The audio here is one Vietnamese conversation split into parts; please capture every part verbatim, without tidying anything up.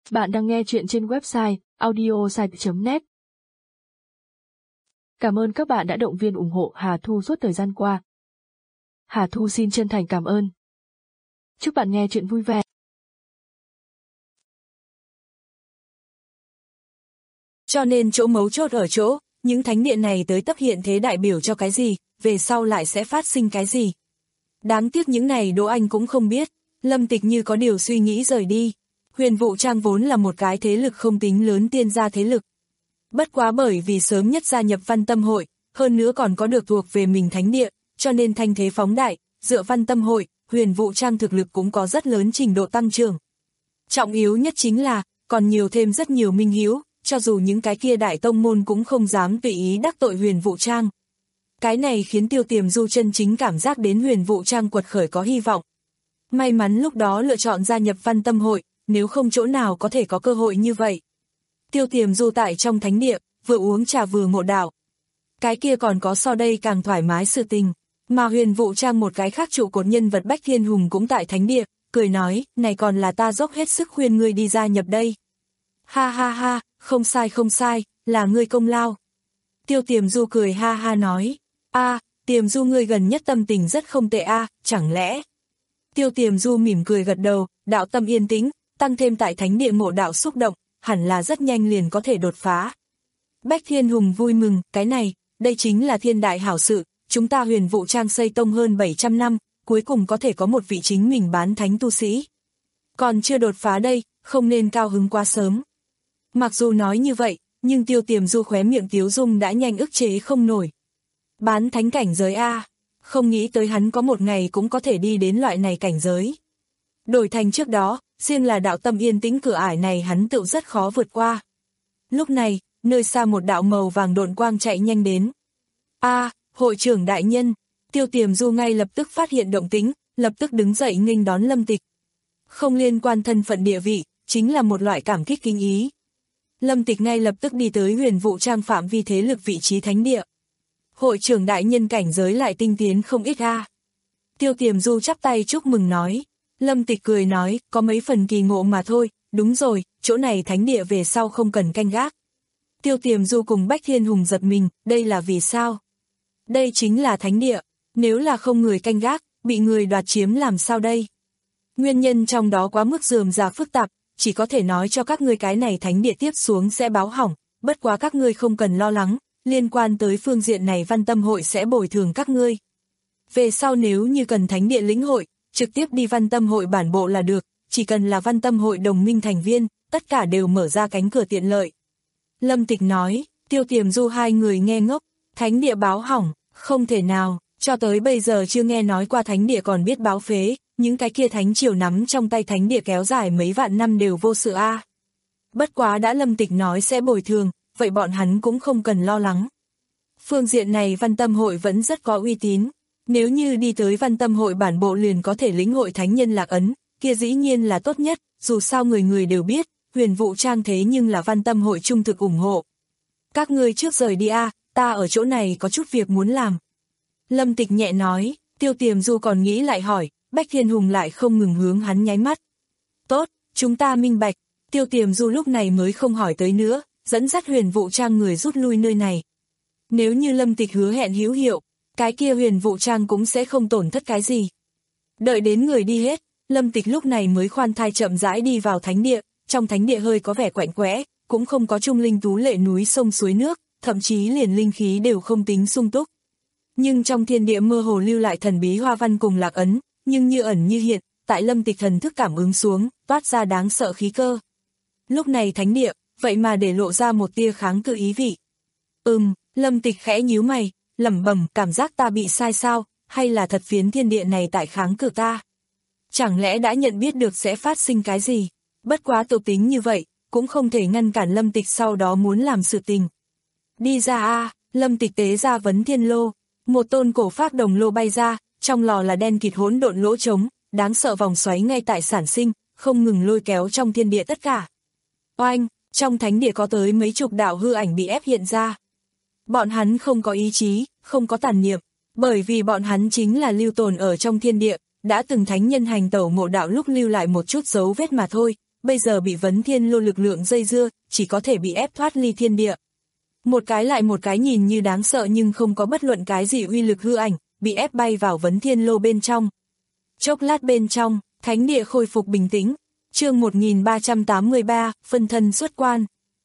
Bạn đang nghe chuyện trên website audiosite chấm net. Cảm ơn các bạn đã động viên ủng hộ Hà Thu suốt thời gian qua. Hà Thu xin chân thành cảm ơn. Chúc bạn nghe chuyện vui vẻ. Cho nên chỗ mấu chốt ở chỗ, những thánh địa này tới tấp hiện thế đại biểu cho cái gì, về sau lại sẽ phát sinh cái gì. Đáng tiếc những này Đỗ Anh cũng không biết, Lâm Tịch như có điều suy nghĩ rời đi. Huyền Vũ Trang vốn là một cái thế lực không tính lớn tiên gia thế lực. Bất quá bởi vì sớm nhất gia nhập Văn Tâm Hội, hơn nữa còn có được thuộc về mình thánh địa, cho nên thanh thế phóng đại, dựa Văn Tâm Hội, Huyền Vũ Trang thực lực cũng có rất lớn trình độ tăng trưởng. Trọng yếu nhất chính là, còn nhiều thêm rất nhiều minh hữu, cho dù những cái kia đại tông môn cũng không dám tùy ý đắc tội Huyền Vũ Trang. Cái này khiến Tiêu Tiềm Du chân chính cảm giác đến Huyền Vũ Trang quật khởi có hy vọng. May mắn lúc đó lựa chọn gia nhập Văn Tâm Hội, nếu không chỗ nào có thể có cơ hội như vậy. Tiêu Tiềm Du tại trong thánh địa, vừa uống trà vừa ngộ đạo. Cái kia còn có so đây càng thoải mái sự tình, mà Huyền Vũ Trang một cái khác trụ cột nhân vật Bách Thiên Hùng cũng tại thánh địa, cười nói, này còn là ta dốc hết sức khuyên ngươi đi gia nhập đây. Ha ha ha, không sai không sai, là ngươi công lao. Tiêu Tiềm Du cười ha ha nói, a, Tiềm Du ngươi gần nhất tâm tình rất không tệ a, chẳng lẽ? Tiêu Tiềm Du mỉm cười gật đầu, đạo tâm yên tĩnh, tăng thêm tại thánh địa ngộ đạo xúc động, hẳn là rất nhanh liền có thể đột phá. Bách Thiên Hùng vui mừng, cái này, đây chính là thiên đại hảo sự, chúng ta Huyền Vũ Trang xây tông hơn bảy trăm năm, cuối cùng có thể có một vị chính mình bán thánh tu sĩ. Còn chưa đột phá đây, không nên cao hứng quá sớm. Mặc dù nói như vậy, nhưng Tiêu Tiềm Du khóe miệng tiếu dung đã nhanh ức chế không nổi. Bán thánh cảnh giới A, không nghĩ tới hắn có một ngày cũng có thể đi đến loại này cảnh giới. Đổi thành trước đó, riêng là đạo tâm yên tĩnh cửa ải này hắn tự rất khó vượt qua. Lúc này, nơi xa một đạo màu vàng độn quang chạy nhanh đến. A, hội trưởng đại nhân, Tiêu Tiềm Du ngay lập tức phát hiện động tĩnh, lập tức đứng dậy nghênh đón Lâm Tịch. Không liên quan thân phận địa vị, chính là một loại cảm kích kính ý. Lâm Tịch ngay lập tức đi tới Huyền Vũ Trang phạm vi thế lực vị trí thánh địa. Hội trưởng đại nhân cảnh giới lại tinh tiến không ít a. Tiêu Tiềm Du chắp tay chúc mừng nói. Lâm Tịch cười nói, có mấy phần kỳ ngộ mà thôi, đúng rồi, chỗ này thánh địa về sau không cần canh gác. Tiêu Tiềm Du cùng Bách Thiên Hùng giật mình, đây là vì sao? Đây chính là thánh địa, nếu là không người canh gác, bị người đoạt chiếm làm sao đây? Nguyên nhân trong đó quá mức rườm rà phức tạp, chỉ có thể nói cho các ngươi cái này thánh địa tiếp xuống sẽ báo hỏng, bất quá các ngươi không cần lo lắng, liên quan tới phương diện này Văn Tâm Hội sẽ bồi thường các ngươi. Về sau nếu như cần thánh địa lĩnh hội, trực tiếp đi Văn Tâm Hội bản bộ là được, chỉ cần là Văn Tâm Hội đồng minh thành viên, tất cả đều mở ra cánh cửa tiện lợi. Lâm Tịch nói, Tiêu Tiềm Du hai người nghe ngốc, thánh địa báo hỏng, không thể nào, cho tới bây giờ chưa nghe nói qua thánh địa còn biết báo phế, những cái kia thánh triều nắm trong tay thánh địa kéo dài mấy vạn năm đều vô sự a. À. Bất quá đã Lâm Tịch nói sẽ bồi thường, vậy bọn hắn cũng không cần lo lắng. Phương diện này Văn Tâm Hội vẫn rất có uy tín. Nếu như đi tới Văn Tâm Hội bản bộ liền có thể lĩnh hội thánh nhân lạc ấn, kia dĩ nhiên là tốt nhất, dù sao người người đều biết, Huyền Vũ Trang thế nhưng là Văn Tâm Hội trung thực ủng hộ. Các ngươi trước rời đi a, à, ta ở chỗ này có chút việc muốn làm. Lâm Tịch nhẹ nói, Tiêu Tiềm Du còn nghĩ lại hỏi, Bách Thiên Hùng lại không ngừng hướng hắn nháy mắt. Tốt, chúng ta minh bạch, Tiêu Tiềm Du lúc này mới không hỏi tới nữa, dẫn dắt Huyền Vũ Trang người rút lui nơi này. Nếu như Lâm Tịch hứa hẹn hữu hiệu, cái kia Huyền Vũ Trang cũng sẽ không tổn thất cái gì. Đợi đến người đi hết, Lâm Tịch lúc này mới khoan thai chậm rãi đi vào thánh địa, trong thánh địa hơi có vẻ quạnh quẽ, cũng không có trung linh tú lệ núi sông suối nước, thậm chí liền linh khí đều không tính sung túc. Nhưng trong thiên địa mơ hồ lưu lại thần bí hoa văn cùng lạc ấn, nhưng như ẩn như hiện, tại Lâm Tịch thần thức cảm ứng xuống, toát ra đáng sợ khí cơ. Lúc này thánh địa, vậy mà để lộ ra một tia kháng cự ý vị. Ừm, Lâm Tịch khẽ nhíu mày, lẩm bẩm, cảm giác ta bị sai sao, hay là thật phiến thiên địa này tại kháng cự ta? Chẳng lẽ đã nhận biết được sẽ phát sinh cái gì? Bất quá tự tính như vậy, cũng không thể ngăn cản Lâm Tịch sau đó muốn làm sự tình. Đi ra a, Lâm Tịch tế ra vấn thiên lô, một tôn cổ phác đồng lô bay ra, trong lò là đen kịt hỗn độn lỗ trống, đáng sợ vòng xoáy ngay tại sản sinh, không ngừng lôi kéo trong thiên địa tất cả. Oanh, trong thánh địa có tới mấy chục đạo hư ảnh bị ép hiện ra. Bọn hắn không có ý chí, không có tàn niệm, bởi vì bọn hắn chính là lưu tồn ở trong thiên địa, đã từng thánh nhân hành tẩu ngộ đạo lúc lưu lại một chút dấu vết mà thôi, bây giờ bị vấn thiên lô lực lượng dây dưa, chỉ có thể bị ép thoát ly thiên địa. Một cái lại một cái nhìn như đáng sợ nhưng không có bất luận cái gì uy lực hư ảnh, bị ép bay vào vấn thiên lô bên trong. Chốc lát bên trong, thánh địa khôi phục bình tĩnh. Chương một nghìn ba trăm tám mươi ba, phân thân xuất quan.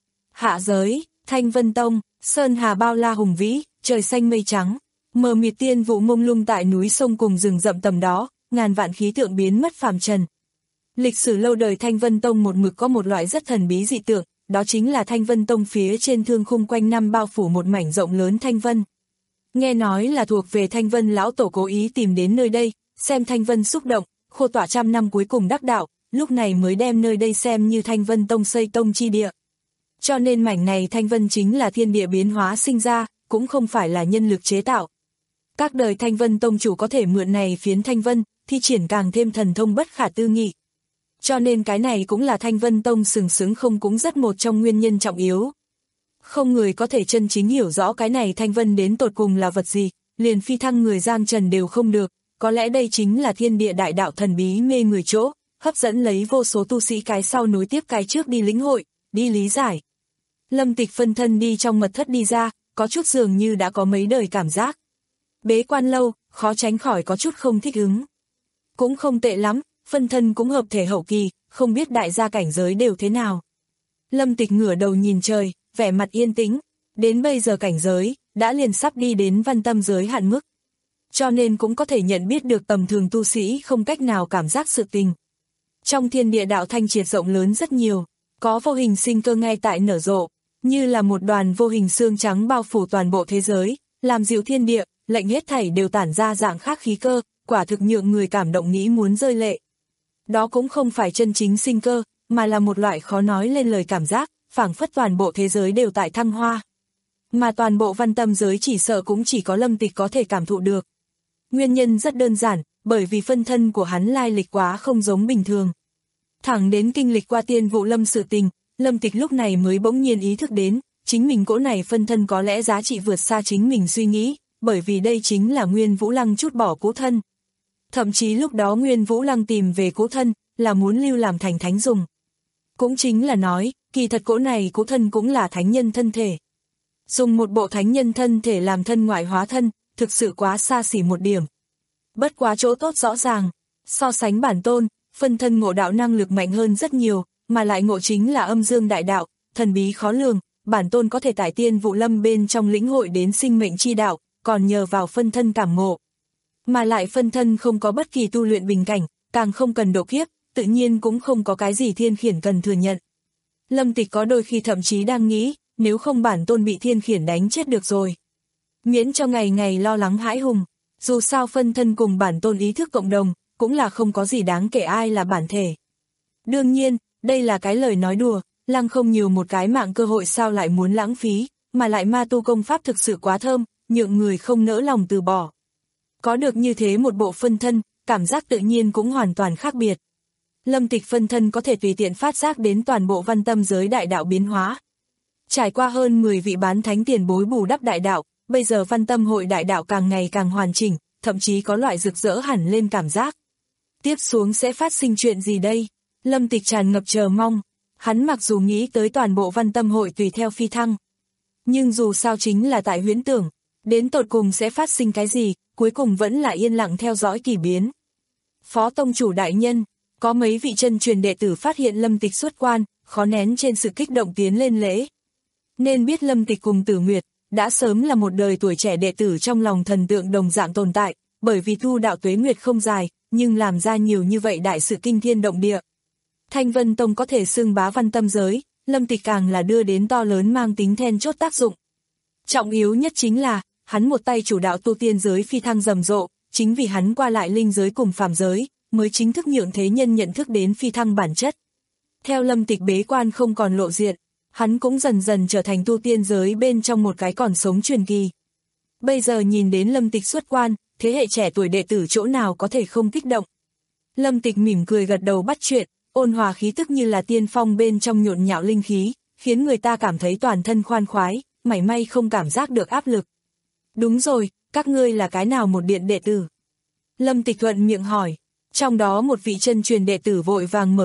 Hạ giới, Thanh Vân Tông, sơn hà bao la hùng vĩ, trời xanh mây trắng, mờ mịt tiên vụ mông lung tại núi sông cùng rừng rậm tầm đó, ngàn vạn khí tượng biến mất phàm trần. Lịch sử lâu đời Thanh Vân Tông một mực có một loại rất thần bí dị tượng, đó chính là Thanh Vân Tông phía trên thương khung quanh năm bao phủ một mảnh rộng lớn Thanh Vân. Nghe nói là thuộc về Thanh Vân lão tổ cố ý tìm đến nơi đây, xem Thanh Vân xúc động, khô tỏa trăm năm cuối cùng đắc đạo, lúc này mới đem nơi đây xem như Thanh Vân Tông xây tông chi địa. Cho nên mảnh này Thanh Vân chính là thiên địa biến hóa sinh ra, cũng không phải là nhân lực chế tạo. Các đời Thanh Vân Tông chủ có thể mượn này phiến Thanh Vân, thi triển càng thêm thần thông bất khả tư nghị. Cho nên cái này cũng là Thanh Vân Tông sừng sững không cũng rất một trong nguyên nhân trọng yếu. Không người có thể chân chính hiểu rõ cái này Thanh Vân đến tột cùng là vật gì, liền phi thăng người Giang Trần đều không được, có lẽ đây chính là thiên địa đại đạo thần bí mê người chỗ, hấp dẫn lấy vô số tu sĩ cái sau nối tiếp cái trước đi lĩnh hội, đi lý giải. Lâm Tịch phân thân đi trong mật thất đi ra, có chút dường như đã có mấy đời cảm giác. Bế quan lâu, khó tránh khỏi có chút không thích ứng. Cũng không tệ lắm, phân thân cũng hợp thể hậu kỳ, không biết đại gia cảnh giới đều thế nào. Lâm Tịch ngửa đầu nhìn trời, vẻ mặt yên tĩnh, đến bây giờ cảnh giới, đã liền sắp đi đến văn tâm giới hạn mức. Cho nên cũng có thể nhận biết được tầm thường tu sĩ không cách nào cảm giác sự tình. Trong thiên địa đạo thanh triệt rộng lớn rất nhiều, có vô hình sinh cơ ngay tại nở rộ, như là một đoàn vô hình xương trắng bao phủ toàn bộ thế giới, làm dịu thiên địa, lệnh hết thảy đều tản ra dạng khác khí cơ, quả thực nhượng người cảm động nghĩ muốn rơi lệ. Đó cũng không phải chân chính sinh cơ, mà là một loại khó nói lên lời cảm giác, phảng phất toàn bộ thế giới đều tại thăng hoa. Mà toàn bộ văn tâm giới chỉ sợ cũng chỉ có Lâm Tịch có thể cảm thụ được. Nguyên nhân rất đơn giản, bởi vì phân thân của hắn lai lịch quá không giống bình thường. Thẳng đến kinh lịch qua tiên vụ lâm sự tình, Lâm Tịch lúc này mới bỗng nhiên ý thức đến, chính mình cỗ này phân thân có lẽ giá trị vượt xa chính mình suy nghĩ, bởi vì đây chính là Nguyên Vũ Lăng chút bỏ cỗ thân. Thậm chí lúc đó Nguyên Vũ Lăng tìm về cỗ thân, là muốn lưu làm thành thánh dùng. Cũng chính là nói, kỳ thật cỗ này cỗ thân cũng là thánh nhân thân thể. Dùng một bộ thánh nhân thân thể làm thân ngoại hóa thân, thực sự quá xa xỉ một điểm. Bất quá chỗ tốt rõ ràng, so sánh bản tôn, phân thân ngộ đạo năng lực mạnh hơn rất nhiều, mà lại ngộ chính là âm dương đại đạo, thần bí khó lường, bản tôn có thể tại tiên vụ lâm bên trong lĩnh hội đến sinh mệnh chi đạo, còn nhờ vào phân thân cảm ngộ. Mà lại phân thân không có bất kỳ tu luyện bình cảnh, càng không cần độ kiếp, tự nhiên cũng không có cái gì thiên khiển cần thừa nhận. Lâm Tịch có đôi khi thậm chí đang nghĩ, nếu không bản tôn bị thiên khiển đánh chết được rồi. Miễn cho ngày ngày lo lắng hãi hùng, dù sao phân thân cùng bản tôn ý thức cộng đồng, cũng là không có gì đáng kể ai là bản thể. Đương nhiên, đây là cái lời nói đùa, lăng không nhiều một cái mạng cơ hội sao lại muốn lãng phí, mà lại ma tu công pháp thực sự quá thơm, nhượng người không nỡ lòng từ bỏ. Có được như thế một bộ phân thân, cảm giác tự nhiên cũng hoàn toàn khác biệt. Lâm Tịch phân thân có thể tùy tiện phát giác đến toàn bộ văn tâm giới đại đạo biến hóa. Trải qua hơn mười vị bán thánh tiền bối bù đắp đại đạo, bây giờ văn tâm hội đại đạo càng ngày càng hoàn chỉnh, thậm chí có loại rực rỡ hẳn lên cảm giác. Tiếp xuống sẽ phát sinh chuyện gì đây? Lâm Tịch tràn ngập chờ mong. Hắn mặc dù nghĩ tới toàn bộ văn tâm hội tùy theo phi thăng. Nhưng dù sao chính là tại huyễn tưởng, đến tột cùng sẽ phát sinh cái gì, cuối cùng vẫn là yên lặng theo dõi kỳ biến. Phó tông chủ đại nhân, có mấy vị chân truyền đệ tử phát hiện Lâm Tịch xuất quan, khó nén trên sự kích động tiến lên lễ. Nên biết Lâm Tịch cùng Tử Nguyệt, đã sớm là một đời tuổi trẻ đệ tử trong lòng thần tượng đồng dạng tồn tại, bởi vì tu đạo tuế nguyệt không dài, nhưng làm ra nhiều như vậy đại sự kinh thiên động địa. Thanh Vân Tông có thể xưng bá văn tâm giới, Lâm Tịch càng là đưa đến to lớn mang tính then chốt tác dụng. Trọng yếu nhất chính là, hắn một tay chủ đạo tu tiên giới phi thăng rầm rộ, chính vì hắn qua lại linh giới cùng phàm giới, mới chính thức nhượng thế nhân nhận thức đến phi thăng bản chất. Theo Lâm Tịch bế quan không còn lộ diện, hắn cũng dần dần trở thành tu tiên giới bên trong một cái còn sống truyền kỳ. Bây giờ nhìn đến Lâm Tịch xuất quan, thế hệ trẻ tuổi đệ tử chỗ nào có thể không kích động. Lâm Tịch mỉm cười gật đầu bắt chuyện, ôn hòa khí tức như là tiên phong bên trong nhộn nhạo linh khí, khiến người ta cảm thấy toàn thân khoan khoái, mảy may không cảm giác được áp lực. Đúng rồi, các ngươi là cái nào một điện đệ tử? Lâm Tịch thuận miệng hỏi, trong đó một vị chân truyền đệ tử vội vàng mở miệng,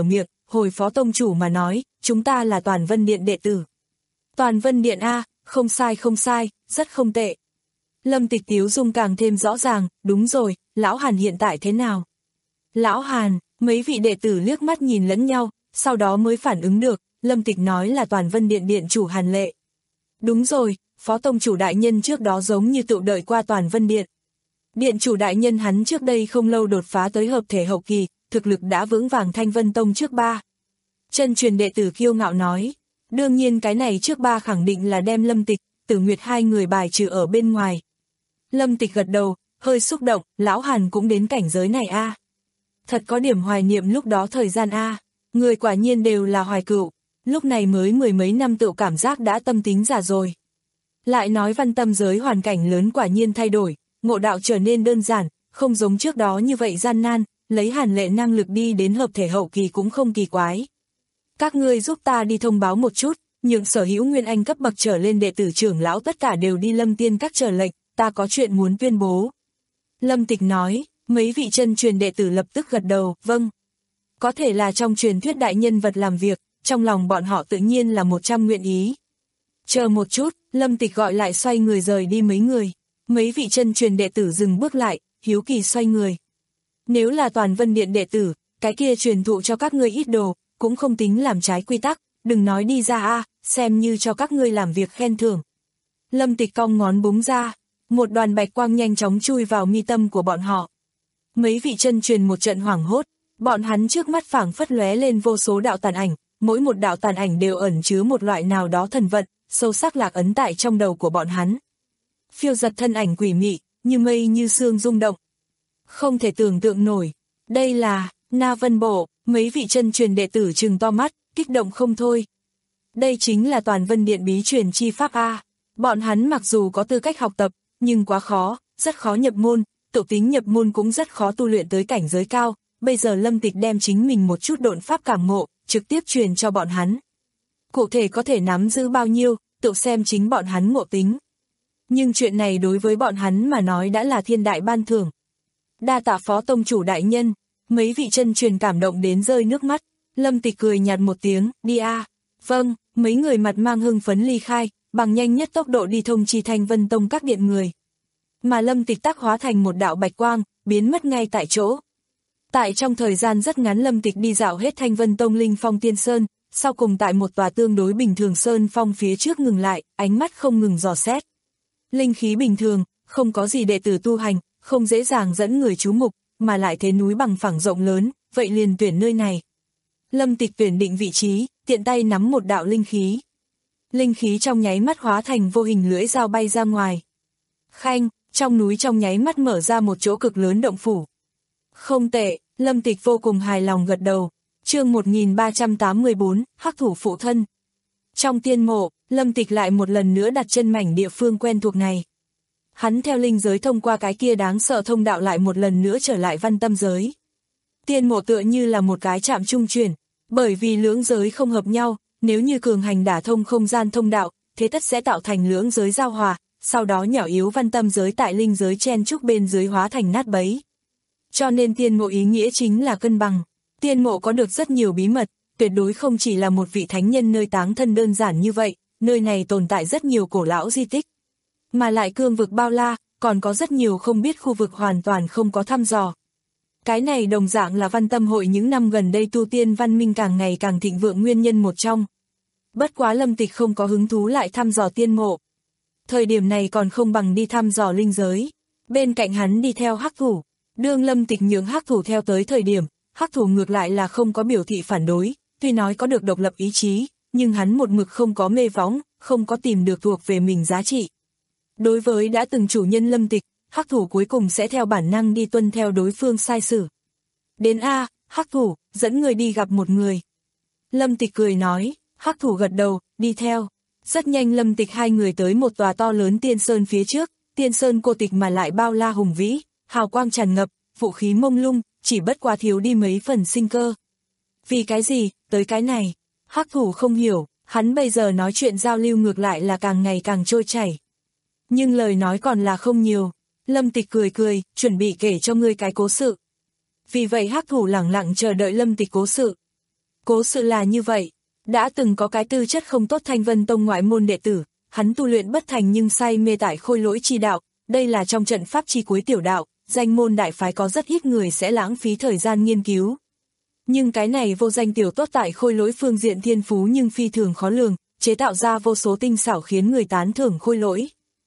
hồi phó tông chủ mà nói, chúng ta là Toàn Vân Điện đệ tử. Toàn Vân Điện a, không sai không sai, rất không tệ. Lâm Tịch tiếu dung càng thêm rõ ràng, đúng rồi, Lão Hàn hiện tại thế nào? Lão Hàn, mấy vị đệ tử liếc mắt nhìn lẫn nhau, sau đó mới phản ứng được, Lâm Tịch nói là Toàn Vân Điện điện chủ Hàn Lệ. Đúng rồi, phó tông chủ đại nhân trước đó giống như tự đợi qua Toàn Vân Điện. Điện chủ đại nhân hắn trước đây không lâu đột phá tới hợp thể hậu kỳ, thực lực đã vững vàng Thanh Vân Tông trước ba. Chân truyền đệ tử kiêu ngạo nói, đương nhiên cái này trước ba khẳng định là đem Lâm Tịch, Tử Nguyệt hai người bài trừ ở bên ngoài. Lâm Tịch gật đầu, hơi xúc động, Lão Hàn cũng đến cảnh giới này a. Thật có điểm hoài niệm lúc đó thời gian a, người quả nhiên đều là hoài cựu, lúc này mới mười mấy năm tự cảm giác đã tâm tính già rồi. Lại nói văn tâm giới hoàn cảnh lớn quả nhiên thay đổi, ngộ đạo trở nên đơn giản, không giống trước đó như vậy gian nan, lấy Hàn Lệ năng lực đi đến hợp thể hậu kỳ cũng không kỳ quái. Các ngươi giúp ta đi thông báo một chút, nhượng sở hữu nguyên anh cấp bậc trở lên đệ tử trưởng lão tất cả đều đi Lâm Tiên các chờ lệnh, ta có chuyện muốn tuyên bố. Lâm Tịch nói, mấy vị chân truyền đệ tử lập tức gật đầu, vâng. Có thể là trong truyền thuyết đại nhân vật làm việc, trong lòng bọn họ tự nhiên là một trăm nguyện ý. Chờ một chút, Lâm Tịch gọi lại xoay người rời đi mấy người. Mấy vị chân truyền đệ tử dừng bước lại, hiếu kỳ xoay người. Nếu là Toàn Vân Điện đệ tử, cái kia truyền thụ cho các ngươi ít đồ, cũng không tính làm trái quy tắc, đừng nói đi ra a, xem như cho các ngươi làm việc khen thưởng. Lâm Tịch cong ngón búng ra, một đoàn bạch quang nhanh chóng chui vào mi tâm của bọn họ. Mấy vị chân truyền một trận hoảng hốt, bọn hắn trước mắt phảng phất lóe lên vô số đạo tàn ảnh, mỗi một đạo tàn ảnh đều ẩn chứa một loại nào đó thần vận, sâu sắc lạc ấn tại trong đầu của bọn hắn. Phiêu giật thân ảnh quỷ mị, như mây như sương rung động. Không thể tưởng tượng nổi, đây là Na Vân Bộ, mấy vị chân truyền đệ tử trừng to mắt, kích động không thôi. Đây chính là Toàn Vân Điện bí truyền chi pháp a. Bọn hắn mặc dù có tư cách học tập, nhưng quá khó, rất khó nhập môn, tự tính nhập môn cũng rất khó tu luyện tới cảnh giới cao. Bây giờ Lâm Tịch đem chính mình một chút độn pháp cảm ngộ, trực tiếp truyền cho bọn hắn. Cụ thể có thể nắm giữ bao nhiêu, tự xem chính bọn hắn ngộ tính. Nhưng chuyện này đối với bọn hắn mà nói đã là thiên đại ban thưởng. Đa tạ phó tông chủ đại nhân, mấy vị chân truyền cảm động đến rơi nước mắt. Lâm Tịch cười nhạt một tiếng, đi a. Vâng, mấy người mặt mang hưng phấn ly khai, bằng nhanh nhất tốc độ đi thông chi Thanh Vân Tông các điện người. Mà Lâm Tịch tác hóa thành một đạo bạch quang, biến mất ngay tại chỗ. Tại trong thời gian rất ngắn Lâm Tịch đi dạo hết Thanh Vân Tông Linh Phong Tiên Sơn, sau cùng tại một tòa tương đối bình thường sơn phong phía trước ngừng lại, ánh mắt không ngừng dò xét. Linh khí bình thường, không có gì đệ tử tu hành, không dễ dàng dẫn người chú mục, mà lại thế núi bằng phẳng rộng lớn, vậy liền tuyển nơi này. Lâm Tịch tuyển định vị trí, tiện tay nắm một đạo linh khí. Linh khí trong nháy mắt hóa thành vô hình lưỡi dao bay ra ngoài. Khanh, trong núi trong nháy mắt mở ra một chỗ cực lớn động phủ. Không tệ, Lâm Tịch vô cùng hài lòng gật đầu. Chương một nghìn ba trăm tám mươi tư, Hắc thủ phụ thân. Trong tiên mộ, Lâm Tịch lại một lần nữa đặt chân mảnh địa phương quen thuộc này. Hắn theo linh giới thông qua cái kia đáng sợ thông đạo lại một lần nữa trở lại văn tâm giới. Tiên mộ tựa như là một cái trạm trung chuyển, bởi vì lưỡng giới không hợp nhau, nếu như cường hành đả thông không gian thông đạo, thế tất sẽ tạo thành lưỡng giới giao hòa, sau đó nhỏ yếu văn tâm giới tại linh giới chen chúc bên dưới hóa thành nát bấy. Cho nên tiên mộ ý nghĩa chính là cân bằng. Tiên mộ có được rất nhiều bí mật, tuyệt đối không chỉ là một vị thánh nhân nơi táng thân đơn giản như vậy, nơi này tồn tại rất nhiều cổ lão di tích. Mà lại cương vực bao la, còn có rất nhiều không biết khu vực hoàn toàn không có thăm dò. Cái này đồng dạng là văn tâm hội những năm gần đây tu tiên văn minh càng ngày càng thịnh vượng nguyên nhân một trong. Bất quá Lâm Tịch không có hứng thú lại thăm dò tiên mộ. Thời điểm này còn không bằng đi thăm dò linh giới. Bên cạnh hắn đi theo Hắc thủ. Đương Lâm Tịch nhường Hắc thủ theo tới thời điểm, Hắc thủ ngược lại là không có biểu thị phản đối, tuy nói có được độc lập ý chí, nhưng hắn một mực không có mê võng, không có tìm được thuộc về mình giá trị. Đối với đã từng chủ nhân Lâm Tịch, Hắc thủ cuối cùng sẽ theo bản năng đi tuân theo đối phương sai sử. Đến A, Hắc thủ, dẫn người đi gặp một người. Lâm Tịch cười nói, Hắc thủ gật đầu, đi theo. Rất nhanh Lâm Tịch hai người tới một tòa to lớn tiên sơn phía trước, tiên sơn cô tịch mà lại bao la hùng vĩ, hào quang tràn ngập, vũ khí mông lung, chỉ bất quá thiếu đi mấy phần sinh cơ. Vì cái gì, tới cái này? Hắc thủ không hiểu, hắn bây giờ nói chuyện giao lưu ngược lại là càng ngày càng trôi chảy. Nhưng lời nói còn là không nhiều. Lâm Tịch cười cười, chuẩn bị kể cho ngươi cái cố sự. Vì vậy Hắc thủ lẳng lặng chờ đợi Lâm Tịch cố sự. Cố Sự là như vậy, đã từng có cái tư chất không tốt Thanh Vân Tông ngoại môn đệ tử, hắn tu luyện bất thành nhưng say mê tại khôi lỗi chi đạo, đây là trong trận pháp chi cuối tiểu đạo, danh môn đại phái có rất ít người sẽ lãng phí thời gian nghiên cứu. Nhưng cái này vô danh tiểu tốt tại khôi lỗi phương diện thiên phú nhưng phi thường khó lường, chế tạo ra vô số tinh xảo khiến người tán thưởng khôi lỗi.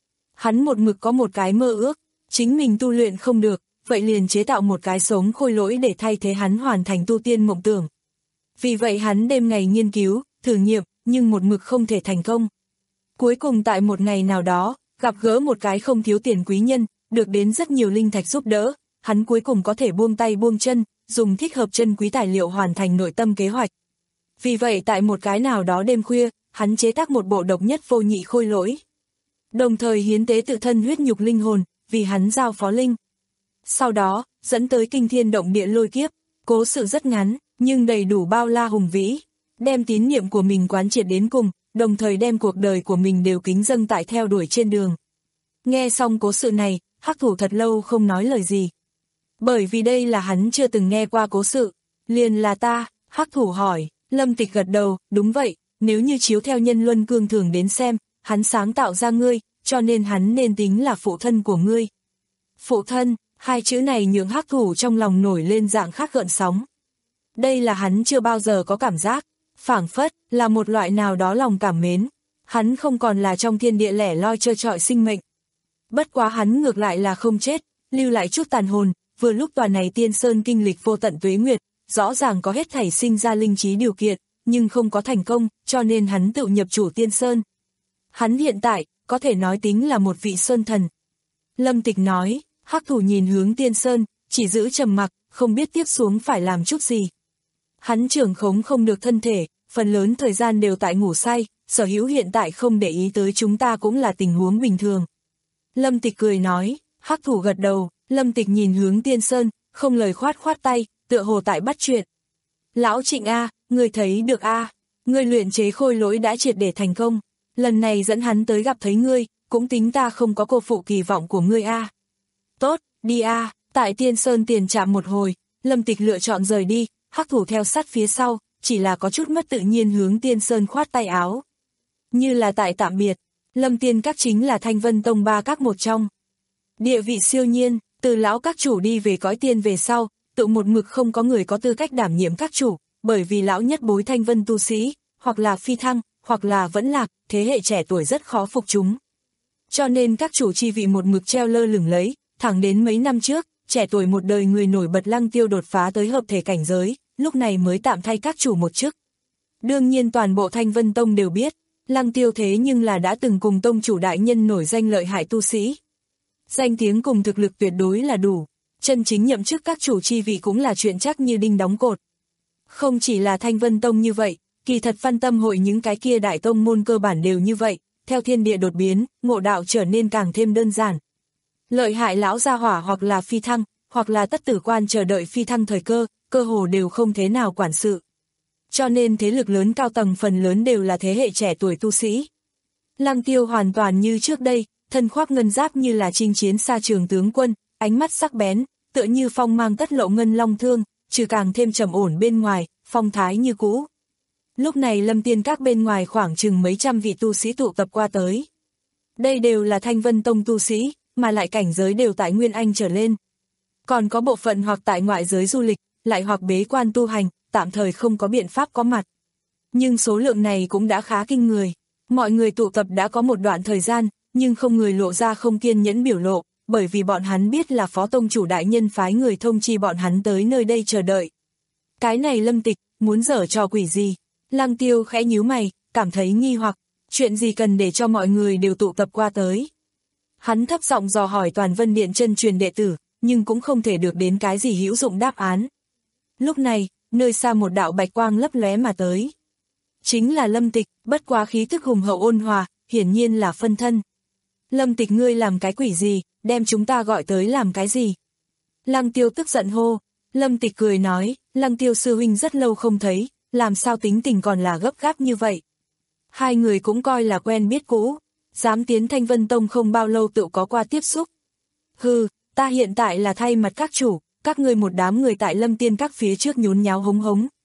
Hắn một mực có một cái mơ ước, chính mình tu luyện không được, vậy liền chế tạo một cái sống khôi lỗi để thay thế hắn hoàn thành tu tiên mộng tưởng. Vì vậy hắn đêm ngày nghiên cứu, thử nghiệm, nhưng một mực không thể thành công. Cuối cùng tại một ngày nào đó, gặp gỡ một cái không thiếu tiền quý nhân, được đến rất nhiều linh thạch giúp đỡ, hắn cuối cùng có thể buông tay buông chân, dùng thích hợp chân quý tài liệu hoàn thành nội tâm kế hoạch. Vì vậy tại một cái nào đó đêm khuya, hắn chế tác một bộ độc nhất vô nhị khôi lỗi. Đồng thời hiến tế tự thân huyết nhục linh hồn, vì hắn giao phó linh. Sau đó, dẫn tới kinh thiên động địa lôi kiếp, cố sự rất ngắn, nhưng đầy đủ bao la hùng vĩ, đem tín niệm của mình quán triệt đến cùng, đồng thời đem cuộc đời của mình đều kính dâng tại theo đuổi trên đường. Nghe xong cố sự này, Hắc Thủ thật lâu không nói lời gì. Bởi vì đây là hắn chưa từng nghe qua cố sự. Liền là ta, Hắc Thủ hỏi, Lâm Tịch gật đầu, đúng vậy, nếu như chiếu theo nhân luân cương thường đến xem, hắn sáng tạo ra ngươi, cho nên hắn nên tính là phụ thân của ngươi. Phụ thân, hai chữ này nhường Hắc Thủ trong lòng nổi lên dạng khác gợn sóng. Đây là hắn chưa bao giờ có cảm giác, phảng phất là một loại nào đó lòng cảm mến. Hắn không còn là trong thiên địa lẻ loi trơ trọi sinh mệnh. Bất quá hắn ngược lại là không chết, lưu lại chút tàn hồn, vừa lúc tòa này tiên sơn kinh lịch vô tận tuế nguyệt, rõ ràng có hết thảy sinh ra linh trí điều kiện, nhưng không có thành công, cho nên hắn tự nhập chủ tiên sơn. Hắn hiện tại, có thể nói tính là một vị sơn thần. Lâm Tịch nói, Hắc Thủ nhìn hướng tiên sơn, chỉ giữ trầm mặc, không biết tiếp xuống phải làm chút gì. Hắn trưởng khống không được thân thể, phần lớn thời gian đều tại ngủ say, sở hữu hiện tại không để ý tới chúng ta cũng là tình huống bình thường. Lâm Tịch cười nói, Hắc Thủ gật đầu, Lâm Tịch nhìn hướng tiên sơn, không lời khoát khoát tay, tựa hồ tại bắt chuyện. Lão Trịnh A, ngươi thấy được A, ngươi luyện chế khôi lỗi đã triệt để thành công, lần này dẫn hắn tới gặp thấy ngươi, cũng tính ta không có cô phụ kỳ vọng của ngươi A. Tốt, đi A, tại tiên sơn tiền trạm một hồi, Lâm Tịch lựa chọn rời đi, Hắc Thủ theo sát phía sau, chỉ là có chút mất tự nhiên hướng tiên sơn khoát tay áo. Như là tại tạm biệt, Lâm Tiên Các chính là Thanh Vân Tông ba các một trong. Địa vị siêu nhiên, từ lão các chủ đi về cõi tiên về sau, tự một mực không có người có tư cách đảm nhiệm các chủ, bởi vì lão nhất bối Thanh Vân tu sĩ, hoặc là phi thăng, hoặc là vẫn lạc, thế hệ trẻ tuổi rất khó phục chúng. Cho nên các chủ chi vị một mực treo lơ lửng lấy, thẳng đến mấy năm trước, trẻ tuổi một đời người nổi bật Lăng Tiêu đột phá tới hợp thể cảnh giới, lúc này mới tạm thay các chủ một chức. Đương nhiên toàn bộ Thanh Vân Tông đều biết, Lăng Tiêu thế nhưng là đã từng cùng tông chủ đại nhân nổi danh lợi hại tu sĩ. Danh tiếng cùng thực lực tuyệt đối là đủ, chân chính nhậm chức các chủ chi vị cũng là chuyện chắc như đinh đóng cột. Không chỉ là Thanh Vân Tông như vậy, kỳ thật Văn Tâm hội những cái kia đại tông môn cơ bản đều như vậy, theo thiên địa đột biến, ngộ đạo trở nên càng thêm đơn giản. Lợi hại lão gia hỏa hoặc là phi thăng, hoặc là tất tử quan chờ đợi phi thăng thời cơ, cơ hồ đều không thế nào quản sự. Cho nên thế lực lớn cao tầng phần lớn đều là thế hệ trẻ tuổi tu sĩ. Lăng Tiêu hoàn toàn như trước đây, thân khoác ngân giáp như là chinh chiến xa trường tướng quân, ánh mắt sắc bén, tựa như phong mang tất lộ ngân long thương, trừ càng thêm trầm ổn bên ngoài, phong thái như cũ. Lúc này Lâm Tiên Các bên ngoài khoảng chừng mấy trăm vị tu sĩ tụ tập qua tới. Đây đều là Thanh Vân Tông tu sĩ, mà lại cảnh giới đều tại Nguyên Anh trở lên. Còn có bộ phận hoặc tại ngoại giới du lịch, lại hoặc bế quan tu hành, tạm thời không có biện pháp có mặt. Nhưng số lượng này cũng đã khá kinh người. Mọi người tụ tập đã có một đoạn thời gian, nhưng không người lộ ra không kiên nhẫn biểu lộ, bởi vì bọn hắn biết là phó tông chủ đại nhân phái người thông chi bọn hắn tới nơi đây chờ đợi. Cái này Lâm Tịch, muốn giở trò quỷ gì? Lăng Tiêu khẽ nhíu mày, cảm thấy nghi hoặc, chuyện gì cần để cho mọi người đều tụ tập qua tới. Hắn thấp giọng dò hỏi Toàn Vân Điện chân truyền đệ tử, nhưng cũng không thể được đến cái gì hữu dụng đáp án. Lúc này, nơi xa một đạo bạch quang lấp lóe mà tới. Chính là Lâm Tịch, bất quá khí thức hùng hậu ôn hòa, hiển nhiên là phân thân. Lâm Tịch ngươi làm cái quỷ gì, đem chúng ta gọi tới làm cái gì? Lăng Tiêu tức giận hô. Lâm Tịch cười nói, Lăng Tiêu sư huynh rất lâu không thấy, làm sao tính tình còn là gấp gáp như vậy? Hai người cũng coi là quen biết cũ, dám tiến Thanh Vân Tông không bao lâu tự có qua tiếp xúc. Hừ, ta hiện tại là thay mặt các chủ, các ngươi một đám người tại Lâm Tiên Các phía trước nhốn nháo hống hống,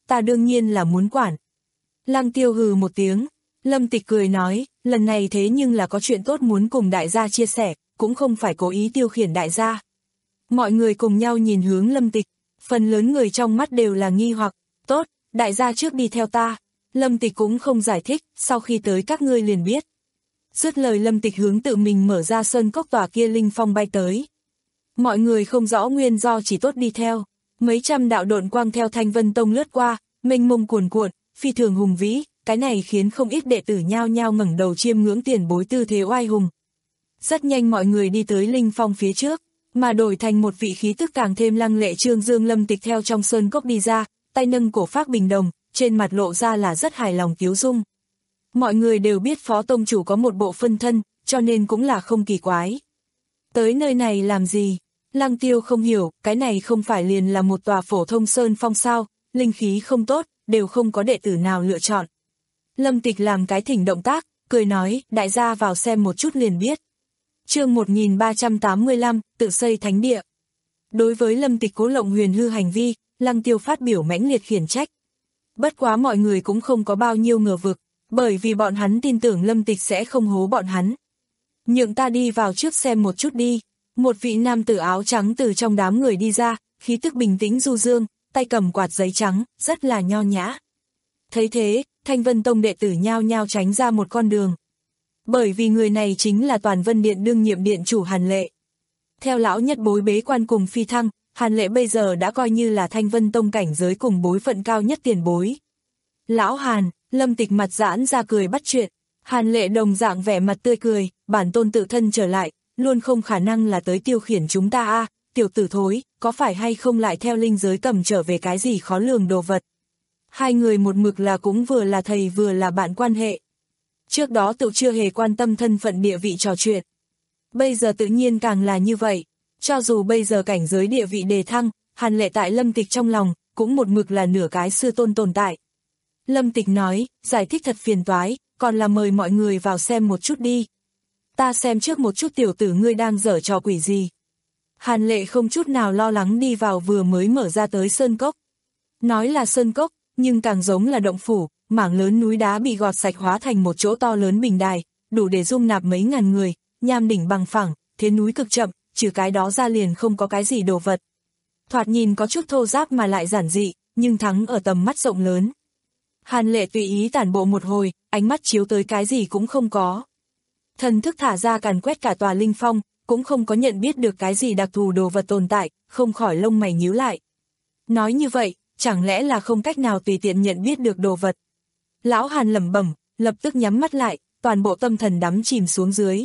ta đương nhiên là muốn quản. Lăng Tiêu hừ một tiếng, Lâm Tịch cười nói, lần này thế nhưng là có chuyện tốt muốn cùng đại gia chia sẻ, cũng không phải cố ý tiêu khiển đại gia. Mọi người cùng nhau nhìn hướng Lâm Tịch, phần lớn người trong mắt đều là nghi hoặc, tốt, đại gia trước đi theo ta. Lâm Tịch cũng không giải thích, sau khi tới các ngươi liền biết. Dứt lời Lâm Tịch hướng tự mình mở ra sơn cốc tòa kia linh phong bay tới. Mọi người không rõ nguyên do chỉ tốt đi theo, mấy trăm đạo độn quang theo Thanh Vân Tông lướt qua, mênh mông cuồn cuộn, phi thường hùng vĩ, cái này khiến không ít đệ tử nhao nhao ngẩng đầu chiêm ngưỡng tiền bối tư thế oai hùng. Rất nhanh mọi người đi tới linh phong phía trước, mà đổi thành một vị khí tức càng thêm lăng lệ Trương Dương. Lâm Tịch theo trong sơn cốc đi ra, tay nâng cổ phác bình đồng, trên mặt lộ ra là rất hài lòng tiếu dung. Mọi người đều biết Phó Tông Chủ có một bộ phân thân, cho nên cũng là không kỳ quái. Tới nơi này làm gì? Lăng Tiêu không hiểu, cái này không phải liền là một tòa phổ thông sơn phong sao, linh khí không tốt, đều không có đệ tử nào lựa chọn. Lâm Tịch làm cái thỉnh động tác, cười nói, đại gia vào xem một chút liền biết. Chương một nghìn ba trăm tám mươi lăm, tự xây thánh địa. Đối với Lâm Tịch cố lộng huyền hư hành vi, Lăng Tiêu phát biểu mãnh liệt khiển trách. Bất quá mọi người cũng không có bao nhiêu ngờ vực, bởi vì bọn hắn tin tưởng Lâm Tịch sẽ không hố bọn hắn. Nhượng ta đi vào trước xem một chút đi. Một vị nam tử áo trắng từ trong đám người đi ra, khí tức bình tĩnh du dương, tay cầm quạt giấy trắng, rất là nho nhã. Thấy thế, Thanh Vân Tông đệ tử nhao nhao tránh ra một con đường. Bởi vì người này chính là Toàn Vân Điện đương nhiệm điện chủ Hàn Lệ. Theo lão nhất bối bế quan cùng phi thăng, Hàn Lệ bây giờ đã coi như là Thanh Vân Tông cảnh giới cùng bối phận cao nhất tiền bối. Lão Hàn, Lâm Tịch mặt giãn ra cười bắt chuyện. Hàn Lệ đồng dạng vẻ mặt tươi cười, bản tôn tự thân trở lại, luôn không khả năng là tới tiêu khiển chúng ta a, tiểu tử thối, có phải hay không lại theo linh giới cầm trở về cái gì khó lường đồ vật. Hai người một mực là cũng vừa là thầy vừa là bạn quan hệ. Trước đó tự chưa hề quan tâm thân phận địa vị trò chuyện. Bây giờ tự nhiên càng là như vậy, cho dù bây giờ cảnh giới địa vị đề thăng, Hàn Lệ tại Lâm Tịch trong lòng, cũng một mực là nửa cái sư tôn tồn tại. Lâm Tịch nói, giải thích thật phiền toái, còn là mời mọi người vào xem một chút đi. Ta xem trước một chút tiểu tử ngươi đang giở trò quỷ gì. Hàn Lệ không chút nào lo lắng đi vào vừa mới mở ra tới sơn cốc. Nói là sơn cốc, nhưng càng giống là động phủ, mảng lớn núi đá bị gọt sạch hóa thành một chỗ to lớn bình đài, đủ để dung nạp mấy ngàn người, nham đỉnh bằng phẳng, thế núi cực chậm, trừ cái đó ra liền không có cái gì đồ vật. Thoạt nhìn có chút thô ráp mà lại giản dị, nhưng thắng ở tầm mắt rộng lớn. Hàn Lệ tùy ý tản bộ một hồi, ánh mắt chiếu tới cái gì cũng không có. Thần thức thả ra càn quét cả tòa linh phong, cũng không có nhận biết được cái gì đặc thù đồ vật tồn tại, không khỏi lông mày nhíu lại. Nói như vậy, chẳng lẽ là không cách nào tùy tiện nhận biết được đồ vật. Lão Hàn lẩm bẩm, lập tức nhắm mắt lại, toàn bộ tâm thần đắm chìm xuống dưới.